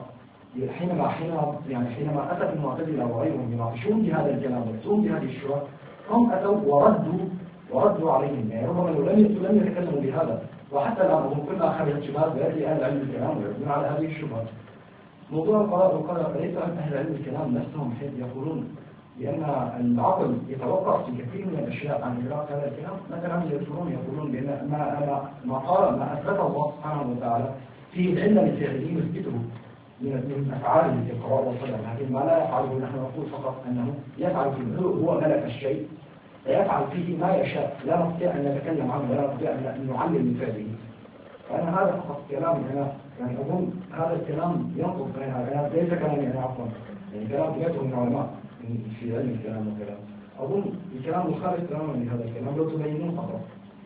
حينما أتى المعتزلة وغيرهم يناقشون بهذا الكلام ويأتون بهذه الشبهة، هم أتوا وردوا عليهم، يعني ربما لم يتكلموا بهذا. وحتى الآن هم كلها خرجت شبهات ويأتي أهل علم الكلام ويردون على هذه الشبهات. موضوع القضاء والقدر ليس أهل علم الكلام نفسهم حين يقولون بأن العقل يتوقف في كثير من الأشياء عن إدراك هذا الكلام. مثلا يقولون بأن ما أثبته الله سبحانه وتعالى في العلم الفعلي يثبته من أفعاله في القضاء والقدر، لكن ما لا يفعله نحن نقول فقط أنه يفعل فيه، هو ملك الشيء فيفعل فيه ما يشاء، لا نستطيع أن نتكلم عنه ولا نستطيع أن نعلم من فعله. فأنا هذا فقط كلام يعني أظن هذا الكلام ينقض بين هذا، ليس كلامي أنا عفوا، يعني كلام يدعو من علماء في علم الكلام والكلام. أظن الكلام مخالف تماما لهذا الكلام لو تبينون فقط.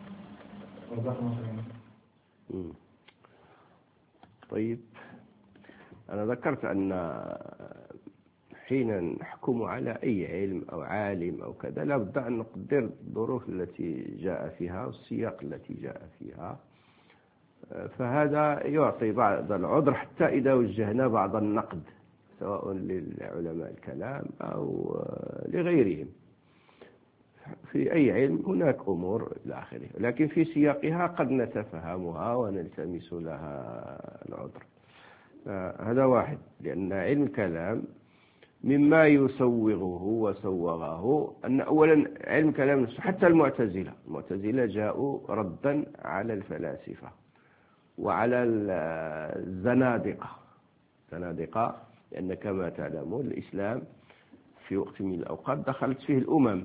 طيب، أنا ذكرت أن حين نحكم على أي علم أو عالم أو كذا لابد أن نقدر الظروف التي جاء فيها والسياق التي جاء فيها، فهذا يعطي بعض العذر حتى إذا وجهنا بعض النقد سواء للعلماء الكلام أو لغيرهم في أي علم هناك أمور إلى آخره، لكن في سياقها قد نتفهمها ونلتمس لها العذر. هذا واحد، لأن علم الكلام مما يسوغه وسوغه أن أولا علم الكلام حتى المعتزلة جاءوا ردا على الفلاسفة وعلى الزنادقة، لأن كما تعلمون الإسلام في وقت من الأوقات دخلت فيه الأمم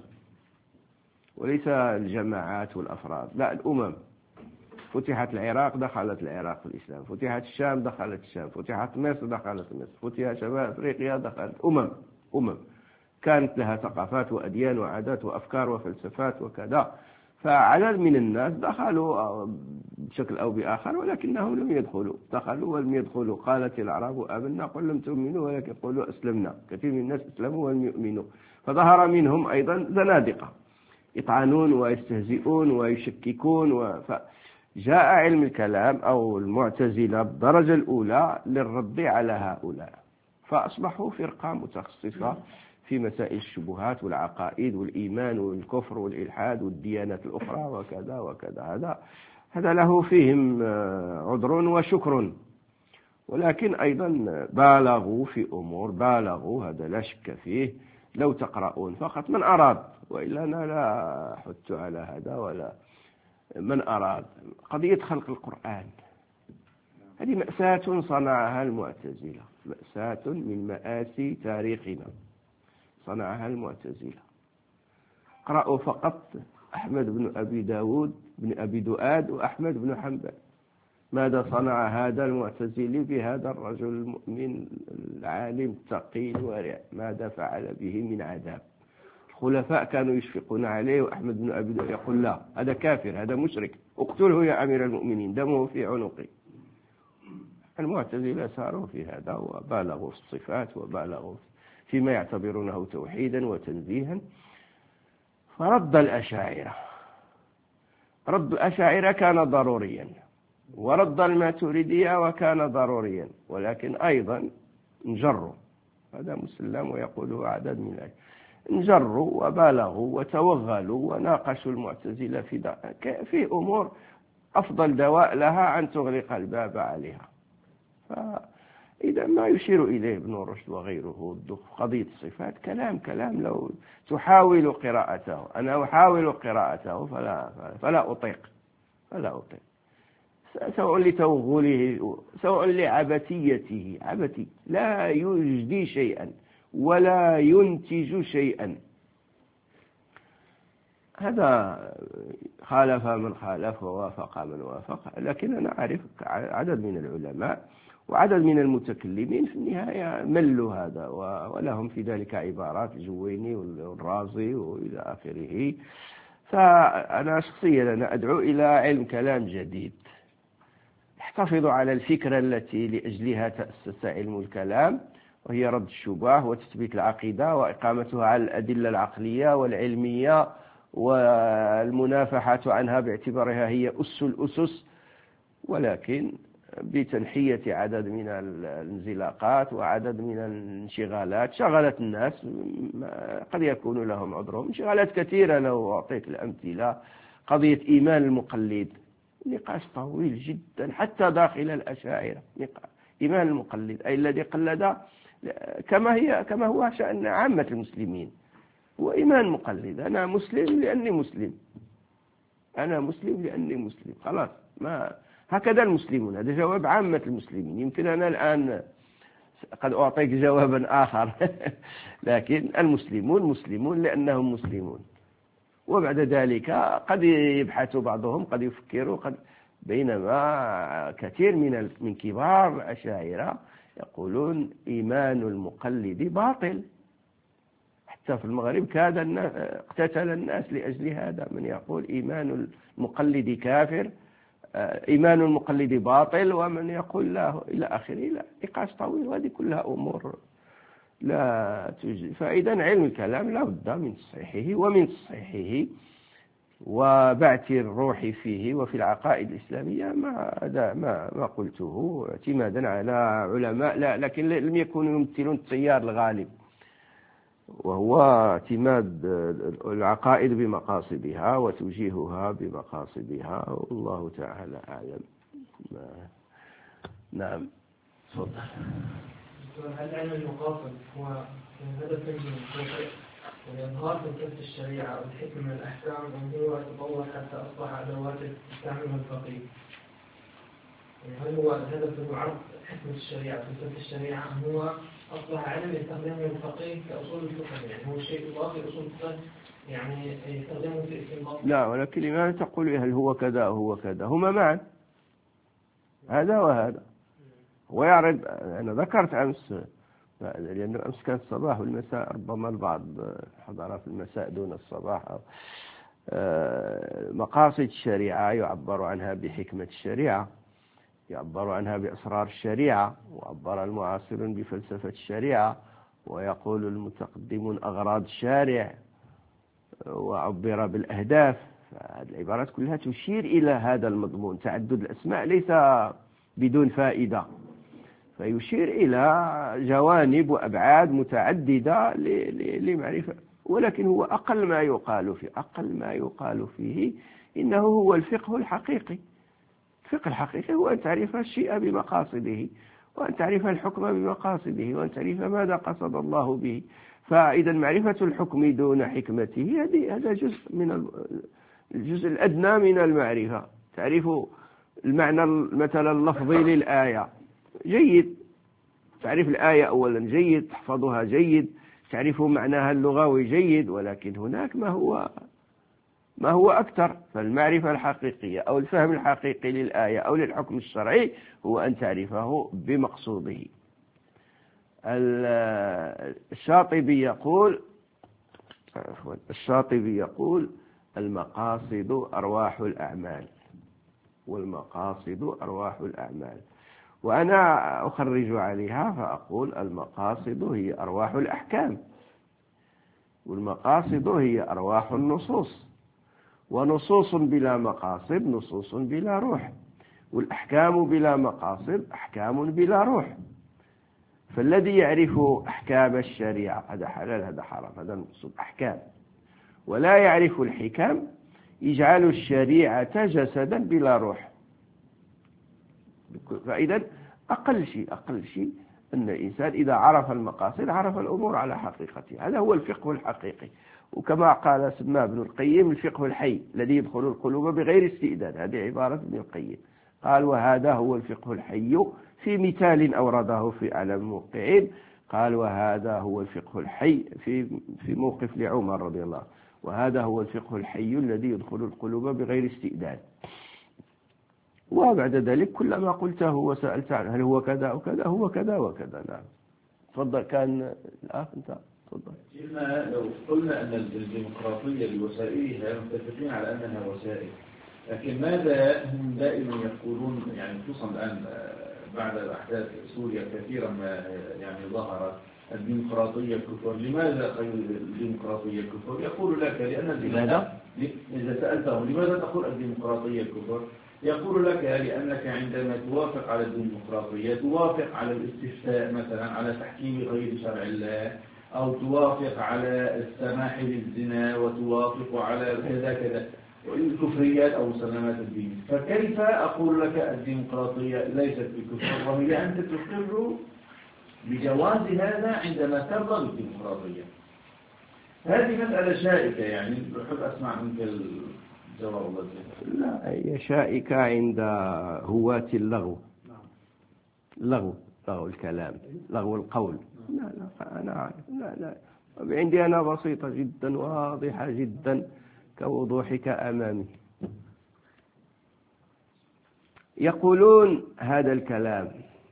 وليس الجماعات والأفراد، لا الأمم. فتحت العراق دخلت العراق في الإسلام، فتحت الشام دخلت الشام، فتحت مصر دخلت مصر، فتحت شمال أفريقيا دخلت أمم كانت لها ثقافات وأديان وعادات وأفكار وفلسفات وكذا، فعدد من الناس دخلوا بشكل أو بآخر ولكنهم لم يدخلوا، دخلوا ولم يدخلوا. قالت الأعراب آمنا قل لم تؤمنوا ولكن قولوا أسلمنا، كثير من الناس أسلموا ولم يؤمنوا، فظهر منهم أيضا زنادقة يطعنون ويستهزئون ويشككون جاء علم الكلام أو المعتزلة بالدرجة الأولى للرد على هؤلاء، فأصبحوا فرقة متخصصة في مسائل الشبهات والعقائد والإيمان والكفر والإلحاد والديانات الأخرى وكذا وكذا. هذا له فيهم عذر وشكر، ولكن أيضا بالغوا في أمور، هذا لا شك فيه. لو تقرؤون فقط من أراد، وإلا أنا لا أحث على هذا ولا من أراد. قضية خلق القرآن هذه مأساة صنعها المعتزلة، مأساة من مآسي تاريخنا صنعها المعتزلة. قرأوا فقط أحمد بن أبي داود بن أبي دؤاد وأحمد بن حنبل، ماذا صنع هذا المعتزلي بهذا الرجل المؤمن العالم التقي الورع، ماذا فعل به من عذاب. الخلفاء كانوا يشفقون عليه، وأحمد بن أبي دؤاد يقول لا هذا كافر، هذا مشرك، اقتله يا أمير المؤمنين، دمه في عنقي. المعتزلة ساروا في هذا وبالغوا في الصفات وبالغوا فيما يعتبرونه توحيدا وتنزيها. فرد الأشاعرة، رد الأشاعرة كان ضروريا، ورد الماتريدية وكان ضروريا، ولكن أيضا انجروا، هذا مسلم ويقوله عدد من الأشاعرة، انجروا وبالغوا وتوغلوا وناقشوا المعتزلة في أمور أفضل دواء لها أن تغلق الباب عليها. فإذا ما يشير إليه ابن رشد وغيره قضية الصفات كلام لو تحاول قراءته، أنا أحاول قراءته فلا أطيق سواء لتوغله سواء لعبثيته، عبثي لا يجدي شيئا ولا ينتج شيئا. هذا خالف من خالف ووافق من وافق، لكن أنا أعرف عدد من العلماء وعدد من المتكلمين في النهاية ملوا هذا، ولهم في ذلك عبارات، الجويني والرازي وإلى آخره. فأنا شخصيا أنا أدعو إلى علم كلام جديد يحتفظ على الفكرة التي لأجلها تأسس علم الكلام، وهي رد الشبهة وتثبيت العقيدة وإقامتها على الأدلة العقلية والعلمية والمنافحة عنها باعتبارها هي أس الأسس، ولكن بتنحية عدد من الانزلاقات وعدد من الانشغالات شغلت الناس، قد يكون لهم عذرهم، انشغالات كثيرة. لو أعطيت الأمثلة، قضية إيمان المقلد نقاش طويل جدا حتى داخل الأشاعرة، إيمان المقلد أي الذي قلد كما هو شأن عامة المسلمين، هو إيمان مقلد. أنا مسلم لأني مسلم، أنا مسلم لأني مسلم، خلاص. ما هكذا المسلمون، هذا جواب عامة المسلمين. يمكن أنا الآن قد أعطيك جوابا آخر لكن المسلمون مسلمون لأنهم مسلمون. وبعد ذلك قد يبحث بعضهم، قد يفكروا، بينما كثير من كبار الأشاعرة يقولون إيمان المقلد باطل. حتى في المغرب كاد اقتتل الناس لأجل هذا، من يقول إيمان المقلد كافر، إيمان المقلد باطل، ومن يقول لا، إلى آخره. لا، نقاش طويل، وهذه كلها أمور لا توجد. فإذا علم الكلام لا بد من تصحيحه ومن تصحيحه وبعث الروح فيه وفي العقائد الإسلامية ما قلته اعتمادا على علماء لا، لكن لم يكونوا يمثلون التيار الغالب، وهو اعتماد العقائد بمقاصدها وتوجيهها بمقاصدها، والله تعالى أعلم. نعم، تفضل. هل علم المقاصد هو هدف منه هو إظهار فلسفة الشريعة والحكمة من الأحكام، أم هو تطور حتى أصبح أدوات يستعملها الفقيه؟ هل هو الهدف منه عرض حكمة الشريعة فلسفة الشريعة، أم هو أصبح علم يستخدمه الفقيه كأصول الفقه؟ يعني هو شيء إضافي أصول الفقه يعني يستخدمه في استنباط؟ لا، ولكن لماذا تقول هل هو كذا هو كذا؟ هما معا، هذا وهذا. ويعرض، أنا ذكرت أمس، لأن أمس كان الصباح والمساء، ربما البعض حضر في المساء دون الصباح. مقاصد الشريعة يعبر عنها بحكمة الشريعة، يعبر عنها بأسرار الشريعة، وعبر المعاصرون بفلسفة الشريعة، ويقول المتقدمون أغراض الشارع، وعبر بالأهداف. هذه العبارات كلها تشير إلى هذا المضمون. تعدد الأسماء ليس بدون فائدة، فيشير إلى جوانب وأبعاد متعددة لمعرفة، ولكن هو أقل ما يقال فيه إنه هو الفقه الحقيقي. الفقه الحقيقي هو أن تعرف الشيء بمقاصده، وأن تعرف الحكم بمقاصده، وأن تعرف ماذا قصد الله به. فإذا معرفة الحكم دون حكمته هذا جزء من الجزء الأدنى من المعرفة. تعرف المعنى مثلا اللفظي للآية جيد، تعرف الآية أولا جيد، تحفظها جيد، تعرف معناها اللغوي جيد، ولكن هناك ما هو أكثر. فالمعرفة الحقيقية أو الفهم الحقيقي للآية أو للحكم الشرعي هو أن تعرفه بمقصوده. الشاطبي يقول المقاصد أرواح الأعمال، والمقاصد أرواح الأعمال. وأنا أخرج عليها فأقول المقاصد هي أرواح الأحكام، والمقاصد هي أرواح النصوص، ونصوص بلا مقاصد نصوص بلا روح، والأحكام بلا مقاصد أحكام بلا روح. فالذي يعرف أحكام الشريعة هذا حلال هذا حرام هذا المقصود أحكام، ولا يعرف الحكم يجعل الشريعة جسدا بلا روح. فإذا أقل شيء أن الإنسان إذا عرف المقاصد عرف الأمور على حقيقتها. هذا هو الفقه الحقيقي. وكما قال سماه ابن القيم الفقه الحي الذي يدخل القلوب بغير استئذان، هذه عبارة ابن القيم. قال وهذا هو الفقه الحي، في مثال أورده في أعلام الموقعين قال وهذا هو الفقه الحي في موقف لعمر رضي الله، وهذا هو الفقه الحي الذي يدخل القلوب بغير استئذان. وبعد ذلك كلما قلته وسألت عنه هل هو كذا وكذا هو كذا وكذا. نعم، تفضل. كان الأخ أنت تفضل. شيخنا لو قلنا أن الديمقراطية بوسائلها متفقين على أنها وسائل، لكن ماذا هم دائما يقولون، يعني خصوصا الآن بعد أحداث سوريا كثيرا ما يعني ظهرت الديمقراطية كفر. لماذا قيل الديمقراطية كفر؟ يقول لك لأن إذا سألتهم لماذا تقول الديمقراطية كفر، يقول لك لأنك عندما توافق على الديمقراطية توافق على الاستفتاء مثلا على تحكيم غير شرع الله، أو توافق على السماح بالزنا، وتوافق على كذا كذا. الكفريات أو مسلمات الدين. فكيف أقول لك الديمقراطية ليست بكفر وهي أنت تقر بجواز هذا عندما ترضى بالديمقراطية؟ هذه مسألة شائكة، يعني بحب أسمع منك الجواب. الله لا، هي شائكة عند هواة اللغو. لغو الكلام، لغو القول. لا أنا عارف. لا عندي أنا بسيطة جدا واضحة جدا كوضوحك أمامي. يقولون هذا الكلام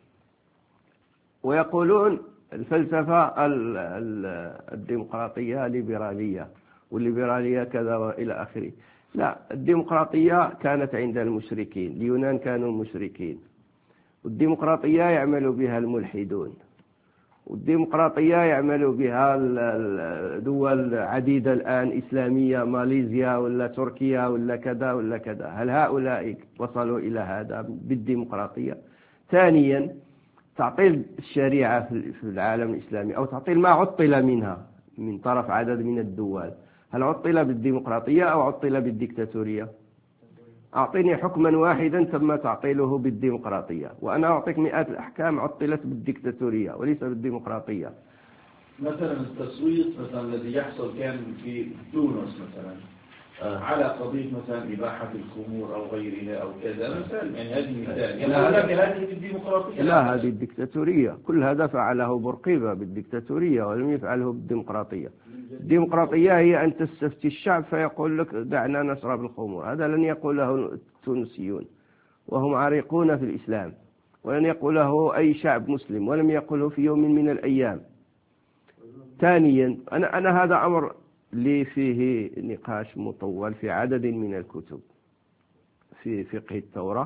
ويقولون الفلسفة الديمقراطية ليبرالية والليبرالية كذا وإلى آخره. لا، الديمقراطية كانت عند المشركين، اليونان كانوا مشركين، والديمقراطية يعمل بها الملحدون، والديمقراطية يعمل بها دول عديدة الآن إسلامية، ماليزيا ولا تركيا ولا كذا ولا كذا. هل هؤلاء وصلوا إلى هذا بالديمقراطية؟ ثانيا، تعطيل الشريعة في العالم الإسلامي أو تعطيل ما عطل منها من طرف عدد من الدول، هل عطل بالديمقراطية أو عطل بالديكتاتورية؟ أعطيني حكما واحدا تم تعطيله بالديمقراطية، وأنا أعطيك مئات الأحكام عطلت بالديكتاتورية وليس بالديمقراطية. مثلا التصويت مثلا الذي يحصل كان في تونس مثلا على قضية مثلا إباحة الخمور أو غيرها أو كذا مثلا، يعني هذه مثال. يعني هذه الديمقراطية؟ لا، هذه الديكتاتورية. كل هذا فعله بورقيبة بالديكتاتورية ولم يفعله بالديمقراطية. الديمقراطية هي أن تستفتي الشعب فيقول لك دعنا نشرب الخمور. هذا لن يقوله التونسيون وهم عريقون في الإسلام، ولن يقوله أي شعب مسلم، ولم يقوله في يوم من الأيام. ثانيا، أنا هذا أمر لي فيه نقاش مطول في عدد من الكتب، في فقه التوراة،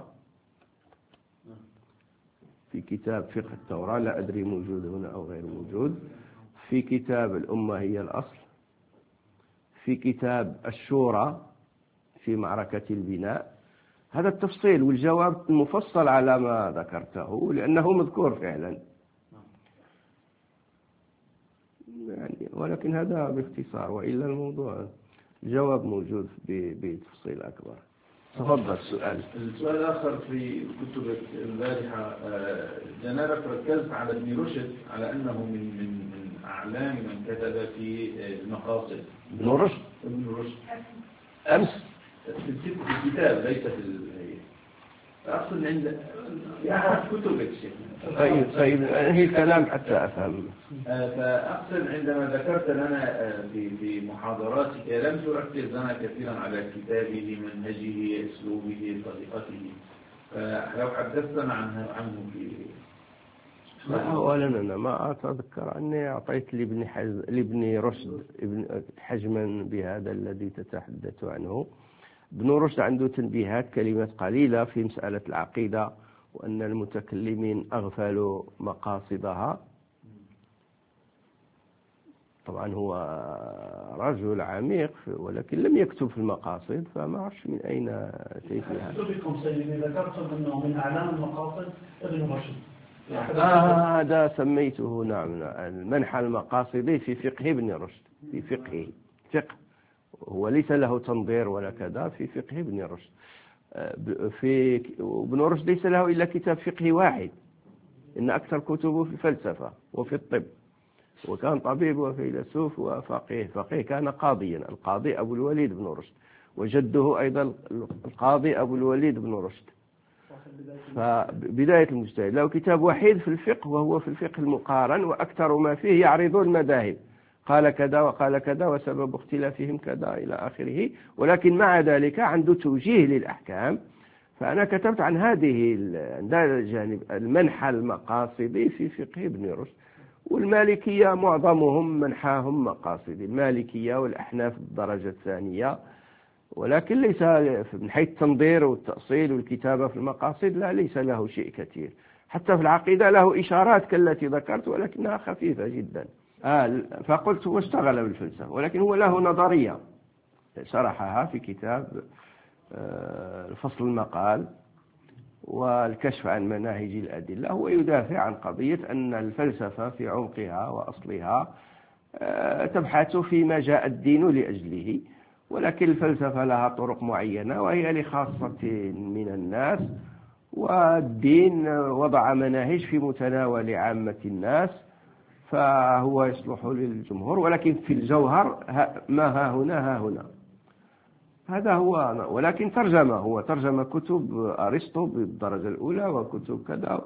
في كتاب فقه التوراة لا أدري موجود هنا أو غير موجود، في كتاب الأمة هي الأصل، في كتاب الشورى في معركة البناء. هذا التفصيل والجواب المفصل على ما ذكرته لأنه مذكور فعلا يعني، ولكن هذا باختصار، وإلا الموضوع الجواب موجود بتفصيل أكبر. تفضل. السؤال الآخر في كتبك البارحة، جنابك ركزت على ابن رشد على أنه من أعلام من كتب في المقاصد. ابن رشد أمس في الكتاب ليس في أقصد عند كتبك شيء. طيب هي الكلام حتى أفهم. فأقصد عندما ذكرت لنا في محاضراتك لم تركز لنا كثيرا على كتابه، منهجه، أسلوبه، طريقته، فلو حدثتنا عنه في أولا أنا ما أتذكر أني أعطيت لابن رشد حجما بهذا الذي تتحدث عنه. ابن رشد عنده تنبيهات كلمات قليلة في مسألة العقيدة، وأن المتكلمين أغفلوا مقاصدها. طبعا هو رجل عميق ولكن لم يكتب في المقاصد، فما أعرفش من أين تأتي هذا. أسلوبكم سيدي ذكرتم أنه من أعلام المقاصد ابن رشد. هذا سميته نعم المنحى المقاصدي في فقه ابن رشد، في فقه هو ليس له تنظير ولا كذا، في فقه ابن رشد. في ابن رشد ليس له إلا كتاب فقهي واحد، إن أكثر كتبه في الفلسفة وفي الطب، وكان طبيب وفيلسوف وفقيه كان قاضيا، القاضي أبو الوليد بن رشد، وجده أيضا القاضي أبو الوليد بن رشد. فبداية المجتهد له كتاب وحيد في الفقه، وهو في الفقه المقارن، وأكثر ما فيه يعرض المذاهب، قال كذا وقال كذا وسبب اختلافهم كذا إلى آخره، ولكن مع ذلك عنده توجيه للأحكام. فأنا كتبت عن هذا الجانب المنحى المقاصدي في فقه ابن رشد. والمالكية معظمهم منحاهم مقاصدي، المالكية والأحناف الدرجة الثانية، ولكن ليس من حيث التنظير والتأصيل والكتابة في المقاصد لا، ليس له شيء كثير. حتى في العقيدة له إشارات كالتي ذكرت ولكنها خفيفة جدا. فقلت هو اشتغل بالفلسفة، ولكن هو له نظرية شرحها في كتاب الفصل المقال والكشف عن مناهج الأدلة. هو يدافع عن قضية أن الفلسفة في عمقها وأصلها تبحث فيما جاء الدين لأجله، ولكن الفلسفة لها طرق معينة وهي لخاصة من الناس، والدين وضع مناهج في متناول عامة الناس فهو يصلح للجمهور، ولكن في الجوهر ما ها هنا هذا هو. ولكن هو ترجم كتب أرسطو بالدرجة الأولى وكتب كذا،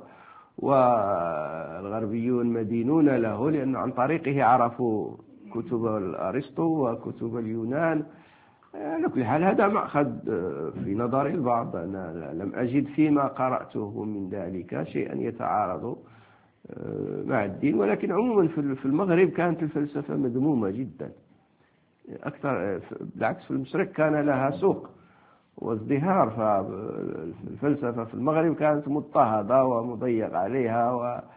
والغربيون مدينون له لأن عن طريقه عرفوا كتب أرسطو وكتب اليونان. على كل حال هذا مأخذ في نظر البعض، أنا لم أجد فيما قرأته من ذلك شيئا يتعارض مع الدين. ولكن عموما في المغرب كانت الفلسفة مذمومة جدا أكثر، بالعكس في المشرق كان لها سوق وازدهار. فالفلسفة في المغرب كانت مضطهدة ومضيق عليها،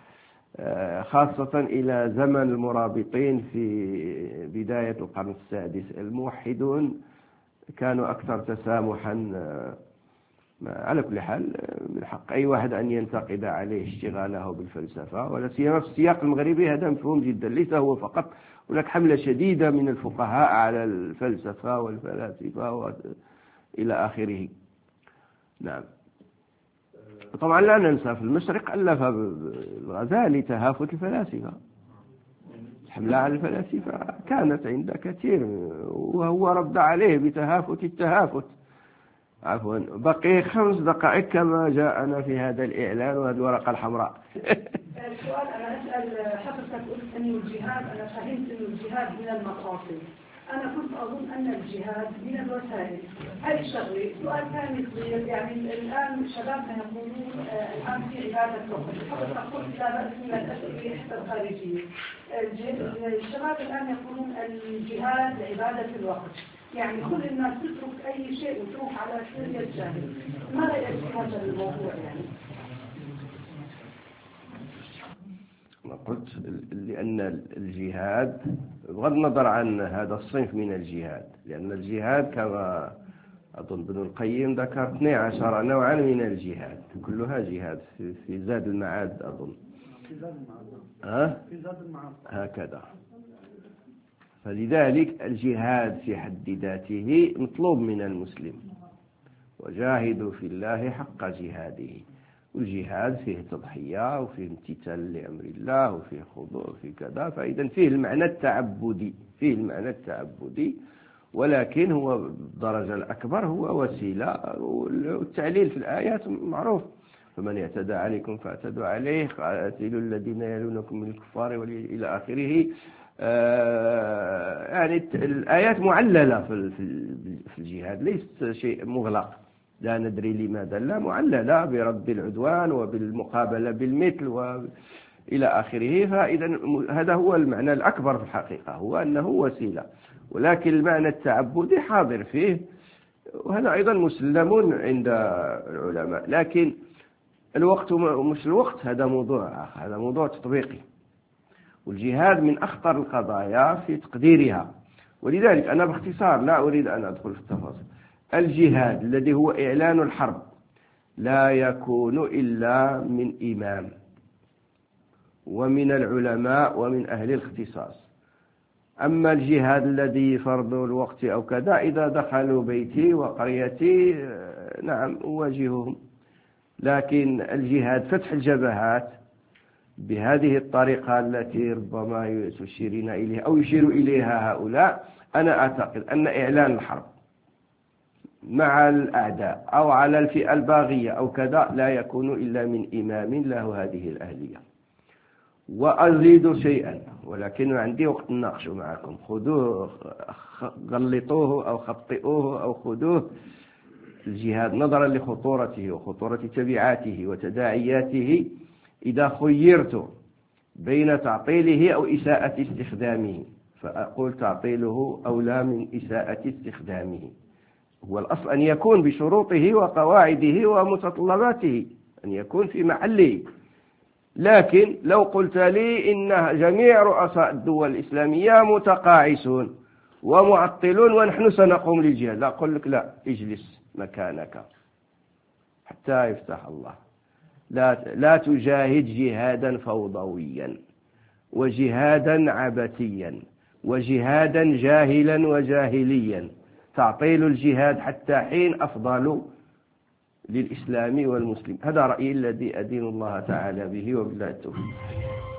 وخاصة إلى زمن المرابطين في بداية القرن السادس. الموحدون كانوا أكثر تسامحا. على كل حال من حق أي واحد أن ينتقد عليه اشتغاله بالفلسفة، ولا سيما في السياق المغربي هذا مفهوم جدا. ليس هو فقط، هناك حملة شديدة من الفقهاء على الفلسفة والفلاسفة إلى آخره. نعم. طبعا لا ننسى في المشرق ألف الغزالي تهافت الفلاسفة. الحملة على الفلاسفة كانت عند كثير، وهو رد عليه بتهافت التهافت. عفوا، بقي 5 دقائق كما جاءنا في هذا الإعلان وهذه الورقة الحمراء. السؤال أنا أسأل حضرتك، قلت أن الجهاد، أنا فهمت أن الجهاد من المقاصد، أنا كنت أظن أن الجهاد من الوسائل. هذه الشغلة. سؤال ثاني صغير، يعني الآن شبابنا يقولون الآن في عبادة الوقت، حضرتك قلت لا بأس من الأسئلة حتى الخارجية. الشباب الآن يقولون الجهاد عبادة الوقت، يعني كل الناس تترك أي شيء وتروح على سوريا الجاهل. ما رأيك في هذا الموضوع؟ يعني قلت لأن الجهاد بغض النظر عن هذا الصنف من الجهاد، لأن الجهاد كما أظن ابن القيم ذكر 12 نوعا من الجهاد، كلها جهاد في زاد المعاد أظن. في زاد المعاد هكذا. فلذلك الجهاد في حد ذاته مطلوب من المسلم، وجاهدوا في الله حق جهاده. والجهاد فيه تضحية وفيه امتثال لأمر الله وفيه خضوع وفيه كذا، فإذا فيه المعنى التعبدي، ولكن هو الدرجة الأكبر هو وسيلة. والتعليل في الآيات معروف: فمن اعتدى عليكم فاعتدوا عليه، قاتلوا الذين يلونكم من الكفار إلى آخره. يعني الآيات معللة في الجهاد، ليس شيء مغلق لا ندري لماذا، لا، معللة برد العدوان وبالمقابلة بالمثل وإلى آخره. فإذا هذا هو المعنى الأكبر في الحقيقة، هو أنه وسيلة، ولكن المعنى التعبدي حاضر فيه، وهذا أيضا مسلم عند العلماء. لكن الوقت مش الوقت، هذا موضوع آخر، هذا موضوع تطبيقي. والجهاد من أخطر القضايا في تقديرها، ولذلك أنا باختصار لا أريد أن أدخل في التفاصيل. الجهاد الذي هو إعلان الحرب لا يكون إلا من إمام ومن العلماء ومن أهل الاختصاص. أما الجهاد الذي فرض الوقت أو كذا، إذا دخلوا بيتي وقريتي نعم أواجههم. لكن الجهاد فتح الجبهات بهذه الطريقة التي ربما تشيرين إليها أو يشير إليها هؤلاء، أنا أعتقد أن إعلان الحرب مع الأعداء أو على الفئة الباغية أو كذا لا يكون إلا من إمام له هذه الأهلية. وأزيد شيئا، ولكن عندي وقت نناقش معكم. خذوه، غلطوه أو خطئوه أو خذوه. الجهاد نظرا لخطورته وخطورة تبعاته وتداعياته، إذا خيرت بين تعطيله أو إساءة استخدامه فأقول تعطيله أولى من إساءة استخدامه. هو الأصل أن يكون بشروطه وقواعده ومتطلباته، أن يكون في محله. لكن لو قلت لي إن جميع رؤساء الدول الإسلامية متقاعسون ومعطلون ونحن سنقوم للجهاد، لا أقول لك لا، اجلس مكانك حتى يفتح الله. لا تجاهد جهادا فوضويا وجهادا عبثيا وجهادا جاهلا وجاهليا. تعطيل الجهاد حتى حين أفضل للإسلام والمسلم. هذا رأيي الذي أدين الله تعالى به، وبالله التوفيق.